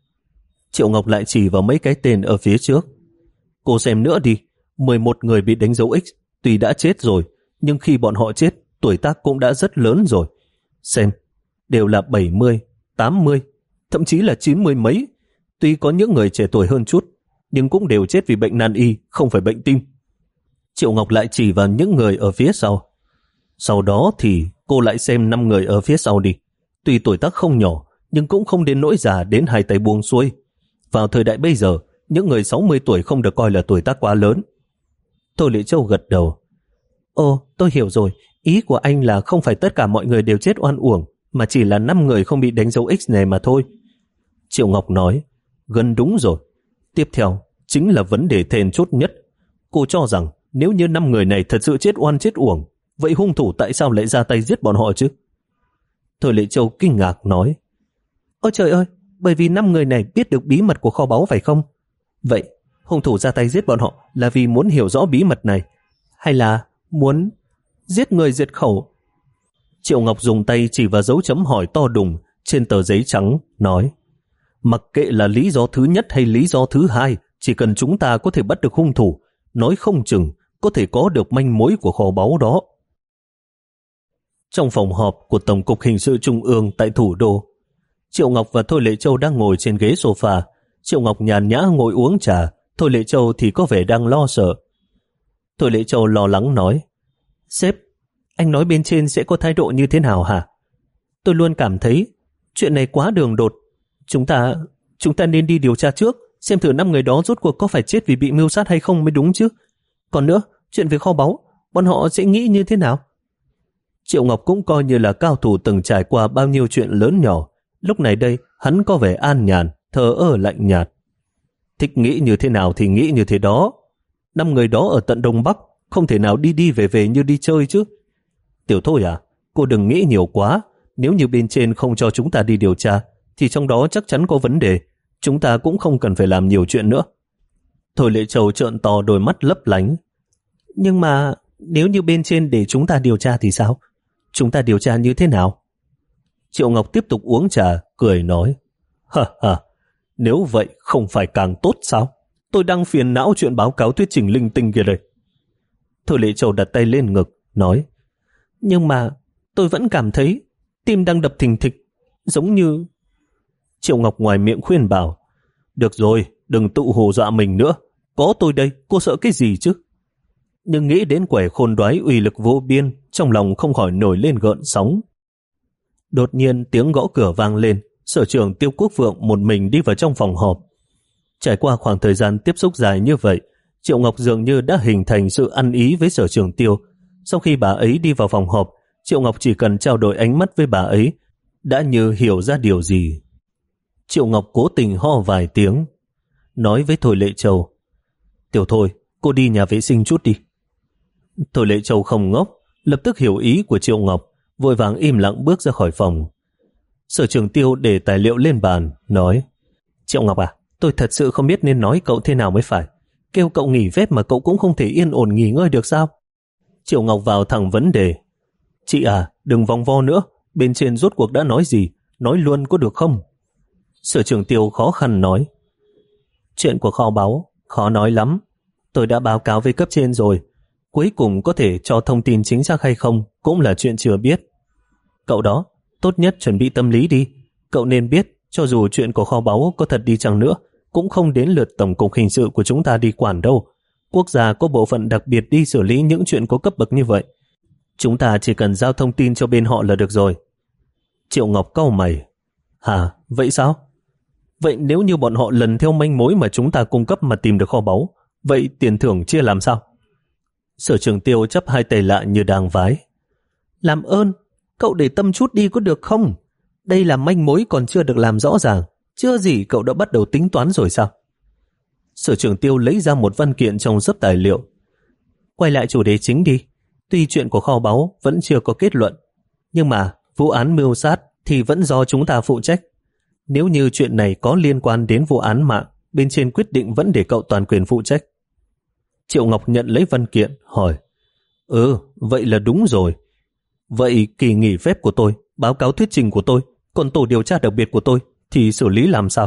S1: Triệu Ngọc lại chỉ vào mấy cái tên ở phía trước. Cô xem nữa đi, mười một người bị đánh dấu X, tuy đã chết rồi, nhưng khi bọn họ chết, tuổi tác cũng đã rất lớn rồi. Xem, đều là bảy mươi, tám mươi, thậm chí là chín mươi mấy. Tuy có những người trẻ tuổi hơn chút, nhưng cũng đều chết vì bệnh nan y, không phải bệnh tim. Triệu Ngọc lại chỉ vào những người ở phía sau. Sau đó thì cô lại xem năm người ở phía sau đi. Tuy tuổi tác không nhỏ, nhưng cũng không đến nỗi già đến hai tay buông xuôi. Vào thời đại bây giờ, những người sáu mươi tuổi không được coi là tuổi tác quá lớn. Thôi Lệ Châu gật đầu. Ồ, tôi hiểu rồi. Ý của anh là không phải tất cả mọi người đều chết oan uổng, mà chỉ là năm người không bị đánh dấu X này mà thôi. Triệu Ngọc nói, gần đúng rồi. Tiếp theo, chính là vấn đề then chốt nhất. Cô cho rằng nếu như năm người này thật sự chết oan chết uổng, vậy hung thủ tại sao lại ra tay giết bọn họ chứ? Thôi Lệ Châu kinh ngạc nói, ôi trời ơi, bởi vì năm người này biết được bí mật của kho báu phải không? Vậy, hung thủ ra tay giết bọn họ là vì muốn hiểu rõ bí mật này, hay là muốn giết người diệt khẩu? Triệu Ngọc dùng tay chỉ vào dấu chấm hỏi to đùng trên tờ giấy trắng, nói, mặc kệ là lý do thứ nhất hay lý do thứ hai, chỉ cần chúng ta có thể bắt được hung thủ, nói không chừng có thể có được manh mối của kho báu đó. Trong phòng họp của Tổng cục Hình sự Trung ương tại thủ đô, Triệu Ngọc và Thôi Lệ Châu đang ngồi trên ghế sofa. Triệu Ngọc nhàn nhã ngồi uống trà, Thôi Lệ Châu thì có vẻ đang lo sợ. Thôi Lệ Châu lo lắng nói, sếp, anh nói bên trên sẽ có thái độ như thế nào hả? Tôi luôn cảm thấy chuyện này quá đường đột. Chúng ta, chúng ta nên đi điều tra trước, xem thử năm người đó rốt cuộc có phải chết vì bị mưu sát hay không mới đúng chứ. Còn nữa, chuyện về kho báu, bọn họ sẽ nghĩ như thế nào? Triệu Ngọc cũng coi như là cao thủ từng trải qua bao nhiêu chuyện lớn nhỏ. Lúc này đây, hắn có vẻ an nhàn, thờ ơ lạnh nhạt. Thích nghĩ như thế nào thì nghĩ như thế đó. Năm người đó ở tận Đông Bắc, không thể nào đi đi về về như đi chơi chứ. Tiểu Thôi à, cô đừng nghĩ nhiều quá. Nếu như bên trên không cho chúng ta đi điều tra, thì trong đó chắc chắn có vấn đề. Chúng ta cũng không cần phải làm nhiều chuyện nữa. Thôi Lệ Châu trợn to đôi mắt lấp lánh. Nhưng mà nếu như bên trên để chúng ta điều tra thì sao? Chúng ta điều tra như thế nào? Triệu Ngọc tiếp tục uống trà, cười nói, hả hả, nếu vậy không phải càng tốt sao? Tôi đang phiền não chuyện báo cáo thuyết trình linh tinh kia đây. Thôi Lệ Châu đặt tay lên ngực, nói, nhưng mà tôi vẫn cảm thấy tim đang đập thình thịch, giống như... Triệu Ngọc ngoài miệng khuyên bảo, được rồi, đừng tự hù dọa mình nữa, có tôi đây, cô sợ cái gì chứ? Nhưng nghĩ đến quẻ khôn đoái uy lực vô biên, trong lòng không khỏi nổi lên gợn sóng. Đột nhiên tiếng gõ cửa vang lên, sở trưởng Tiêu Quốc Vượng một mình đi vào trong phòng họp. Trải qua khoảng thời gian tiếp xúc dài như vậy, Triệu Ngọc dường như đã hình thành sự ăn ý với sở trưởng Tiêu. Sau khi bà ấy đi vào phòng họp, Triệu Ngọc chỉ cần trao đổi ánh mắt với bà ấy, đã như hiểu ra điều gì. Triệu Ngọc cố tình ho vài tiếng, nói với Thôi Lệ Châu, Tiểu Thôi, cô đi nhà vệ sinh chút đi. Thôi Lệ Châu không ngốc, lập tức hiểu ý của Triệu Ngọc, vội vàng im lặng bước ra khỏi phòng. Sở trưởng Tiêu để tài liệu lên bàn, nói, Triệu Ngọc à, tôi thật sự không biết nên nói cậu thế nào mới phải. Kêu cậu nghỉ phép mà cậu cũng không thể yên ổn nghỉ ngơi được sao? Triệu Ngọc vào thẳng vấn đề. Chị à, đừng vòng vo nữa, bên trên rốt cuộc đã nói gì, nói luôn có được không? Sở trưởng Tiêu khó khăn nói. Chuyện của kho báu, khó nói lắm. Tôi đã báo cáo với cấp trên rồi. Cuối cùng có thể cho thông tin chính xác hay không cũng là chuyện chưa biết. Cậu đó, tốt nhất chuẩn bị tâm lý đi. Cậu nên biết, cho dù chuyện của kho báu có thật đi chăng nữa, cũng không đến lượt Tổng cục Hình sự của chúng ta đi quản đâu. Quốc gia có bộ phận đặc biệt đi xử lý những chuyện có cấp bậc như vậy. Chúng ta chỉ cần giao thông tin cho bên họ là được rồi. Triệu Ngọc cau mày. Hả, vậy sao? Vậy nếu như bọn họ lần theo manh mối mà chúng ta cung cấp mà tìm được kho báu, vậy tiền thưởng chia làm sao? Sở trưởng Tiêu chắp hai tay lại như đang vái. Làm ơn, cậu để tâm chút đi có được không? Đây là manh mối còn chưa được làm rõ ràng. Chưa gì cậu đã bắt đầu tính toán rồi sao? Sở trưởng Tiêu lấy ra một văn kiện trong xấp tài liệu. Quay lại chủ đề chính đi. Tuy chuyện của kho báu vẫn chưa có kết luận, nhưng mà vụ án mưu sát thì vẫn do chúng ta phụ trách. Nếu như chuyện này có liên quan đến vụ án mạng, bên trên quyết định vẫn để cậu toàn quyền phụ trách. Triệu Ngọc nhận lấy văn kiện, hỏi. Ừ, vậy là đúng rồi. Vậy kỳ nghỉ phép của tôi, báo cáo thuyết trình của tôi, còn tổ điều tra đặc biệt của tôi thì xử lý làm sao?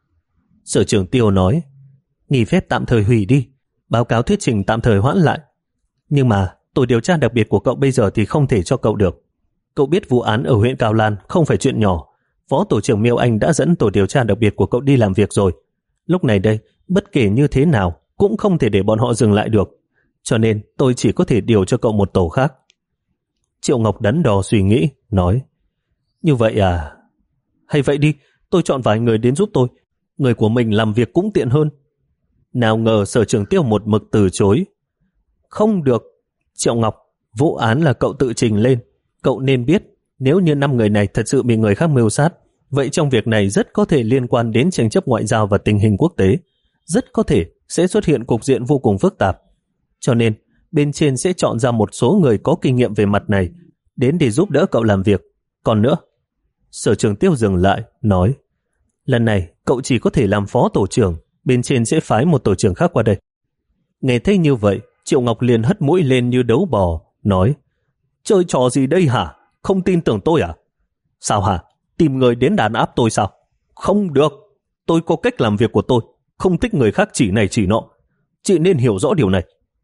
S1: Sở trưởng Tiêu nói. Nghỉ phép tạm thời hủy đi, báo cáo thuyết trình tạm thời hoãn lại. Nhưng mà tổ điều tra đặc biệt của cậu bây giờ thì không thể cho cậu được. Cậu biết vụ án ở huyện Cao Lan không phải chuyện nhỏ. Phó tổ trưởng Miêu Anh đã dẫn tổ điều tra đặc biệt của cậu đi làm việc rồi. Lúc này đây, bất kể như thế nào cũng không thể để bọn họ dừng lại được. Cho nên tôi chỉ có thể điều cho cậu một tổ khác. Triệu Ngọc đắn đo suy nghĩ, nói. Như vậy à? Hay vậy đi, tôi chọn vài người đến giúp tôi. Người của mình làm việc cũng tiện hơn. Nào ngờ sở trưởng Tiêu một mực từ chối. Không được. Triệu Ngọc, vụ án là cậu tự trình lên. Cậu nên biết, nếu như năm người này thật sự bị người khác mưu sát, vậy trong việc này rất có thể liên quan đến tranh chấp ngoại giao và tình hình quốc tế. Rất có thể sẽ xuất hiện cục diện vô cùng phức tạp. Cho nên, bên trên sẽ chọn ra một số người có kinh nghiệm về mặt này đến để giúp đỡ cậu làm việc. Còn nữa, sở trưởng Tiêu dừng lại, nói. Lần này, cậu chỉ có thể làm phó tổ trưởng, bên trên sẽ phái một tổ trưởng khác qua đây. Nghe thấy như vậy, Triệu Ngọc liền hất mũi lên như đấu bò, nói. Chơi trò gì đây hả? Không tin tưởng tôi à? Sao hả? Tìm người đến đàn áp tôi sao? Không được. Tôi có cách làm việc của tôi, không thích người khác chỉ này chỉ nọ. Chị nên hiểu rõ điều này.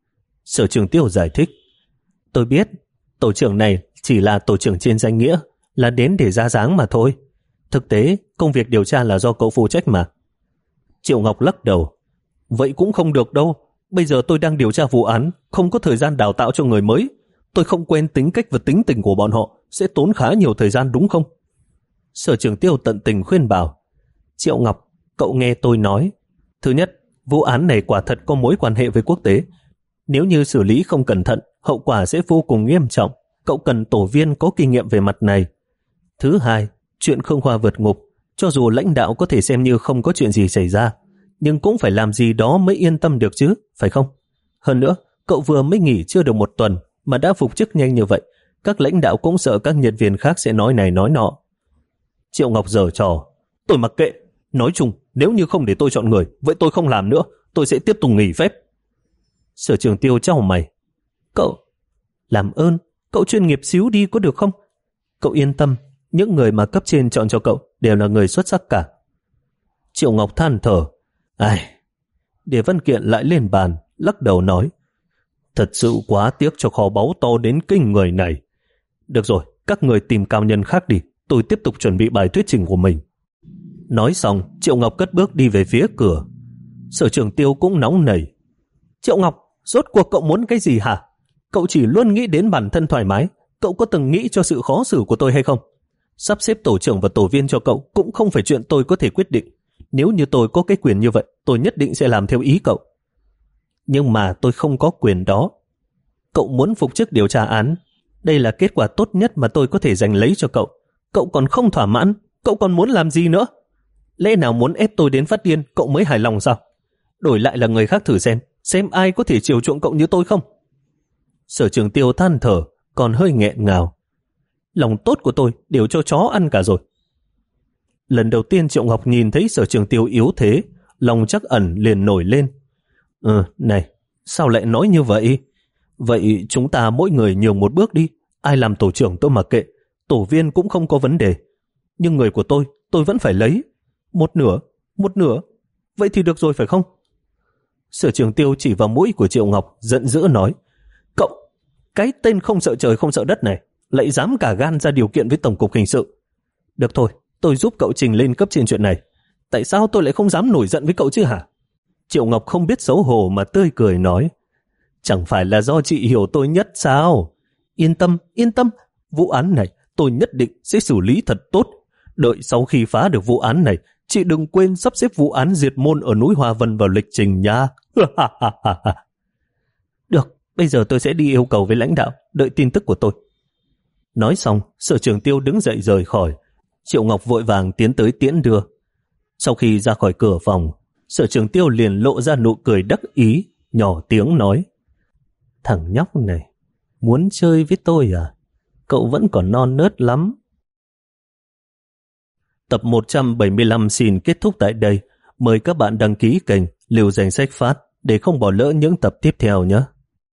S1: Sở trưởng Tiêu giải thích. Tôi biết, tổ trưởng này chỉ là tổ trưởng trên danh nghĩa, là đến để ra dáng mà thôi. Thực tế, công việc điều tra là do cậu phụ trách mà. Triệu Ngọc lắc đầu. Vậy cũng không được đâu. Bây giờ tôi đang điều tra vụ án, không có thời gian đào tạo cho người mới. Tôi không quen tính cách và tính tình của bọn họ, sẽ tốn khá nhiều thời gian đúng không? Sở trưởng Tiêu tận tình khuyên bảo. Triệu Ngọc, cậu nghe tôi nói. Thứ nhất, vụ án này quả thật có mối quan hệ với quốc tế. Nếu như xử lý không cẩn thận, hậu quả sẽ vô cùng nghiêm trọng. Cậu cần tổ viên có kinh nghiệm về mặt này. Thứ hai, chuyện Khương Hoa vượt ngục, cho dù lãnh đạo có thể xem như không có chuyện gì xảy ra, nhưng cũng phải làm gì đó mới yên tâm được chứ, phải không? Hơn nữa, cậu vừa mới nghỉ chưa được một tuần mà đã phục chức nhanh như vậy, các lãnh đạo cũng sợ các nhân viên khác sẽ nói này nói nọ. Triệu Ngọc giở trò. Tôi mặc kệ. Nói chung, nếu như không để tôi chọn người, vậy tôi không làm nữa, tôi sẽ tiếp tục nghỉ phép. Sở trưởng Tiêu chau mày. Cậu, làm ơn, cậu chuyên nghiệp xíu đi có được không? Cậu yên tâm, những người mà cấp trên chọn cho cậu đều là người xuất sắc cả. Triệu Ngọc than thở. Ai, để văn kiện lại lên bàn, lắc đầu nói. Thật sự quá tiếc cho kho báu to đến kinh người này. Được rồi, các người tìm cao nhân khác đi, tôi tiếp tục chuẩn bị bài thuyết trình của mình. Nói xong, Triệu Ngọc cất bước đi về phía cửa. Sở trưởng Tiêu cũng nóng nảy. Triệu Ngọc, rốt cuộc cậu muốn cái gì hả? Cậu chỉ luôn nghĩ đến bản thân thoải mái. Cậu có từng nghĩ cho sự khó xử của tôi hay không? Sắp xếp tổ trưởng và tổ viên cho cậu cũng không phải chuyện tôi có thể quyết định. Nếu như tôi có cái quyền như vậy, tôi nhất định sẽ làm theo ý cậu. Nhưng mà tôi không có quyền đó. Cậu muốn phục chức điều tra án. Đây là kết quả tốt nhất mà tôi có thể giành lấy cho cậu. Cậu còn không thỏa mãn, cậu còn muốn làm gì nữa? Lẽ nào muốn ép tôi đến phát điên cậu mới hài lòng sao? Đổi lại là người khác thử xem, xem ai có thể chiều chuộng cậu như tôi không? Sở trưởng Tiêu than thở, còn hơi nghẹn ngào. Lòng tốt của tôi đều cho chó ăn cả rồi. Lần đầu tiên Triệu Ngọc nhìn thấy sở trưởng Tiêu yếu thế, lòng chắc ẩn liền nổi lên. Ừ, này, sao lại nói như vậy? Vậy chúng ta mỗi người nhường một bước đi. Ai làm tổ trưởng tôi mặc kệ. Tổ viên cũng không có vấn đề. Nhưng người của tôi, tôi vẫn phải lấy. Một nửa, một nửa. Vậy thì được rồi phải không? Sở trưởng Tiêu chỉ vào mũi của Triệu Ngọc, giận dữ nói: Cậu, cái tên không sợ trời không sợ đất này, lại dám cả gan ra điều kiện với Tổng cục Hình sự. Được thôi, tôi giúp cậu trình lên cấp trên chuyện này. Tại sao tôi lại không dám nổi giận với cậu chứ hả? Triệu Ngọc không biết xấu hổ mà tươi cười nói: Chẳng phải là do chị hiểu tôi nhất sao? Yên tâm, yên tâm, vụ án này tôi nhất định sẽ xử lý thật tốt. Đợi sau khi phá được vụ án này, chị đừng quên sắp xếp vụ án diệt môn ở núi Hoa Vân vào lịch trình nha. Được, bây giờ tôi sẽ đi yêu cầu với lãnh đạo, đợi tin tức của tôi. Nói xong, Sở trưởng Tiêu đứng dậy rời khỏi. Triệu Ngọc vội vàng tiến tới tiễn đưa. Sau khi ra khỏi cửa phòng, Sở trưởng Tiêu liền lộ ra nụ cười đắc ý, nhỏ tiếng nói: Thằng nhóc này, muốn chơi với tôi à? Cậu vẫn còn non nớt lắm. Tập một trăm bảy mươi lăm xin kết thúc tại đây. Mời các bạn đăng ký kênh Liều Danh Sách Phát để không bỏ lỡ những tập tiếp theo nhé.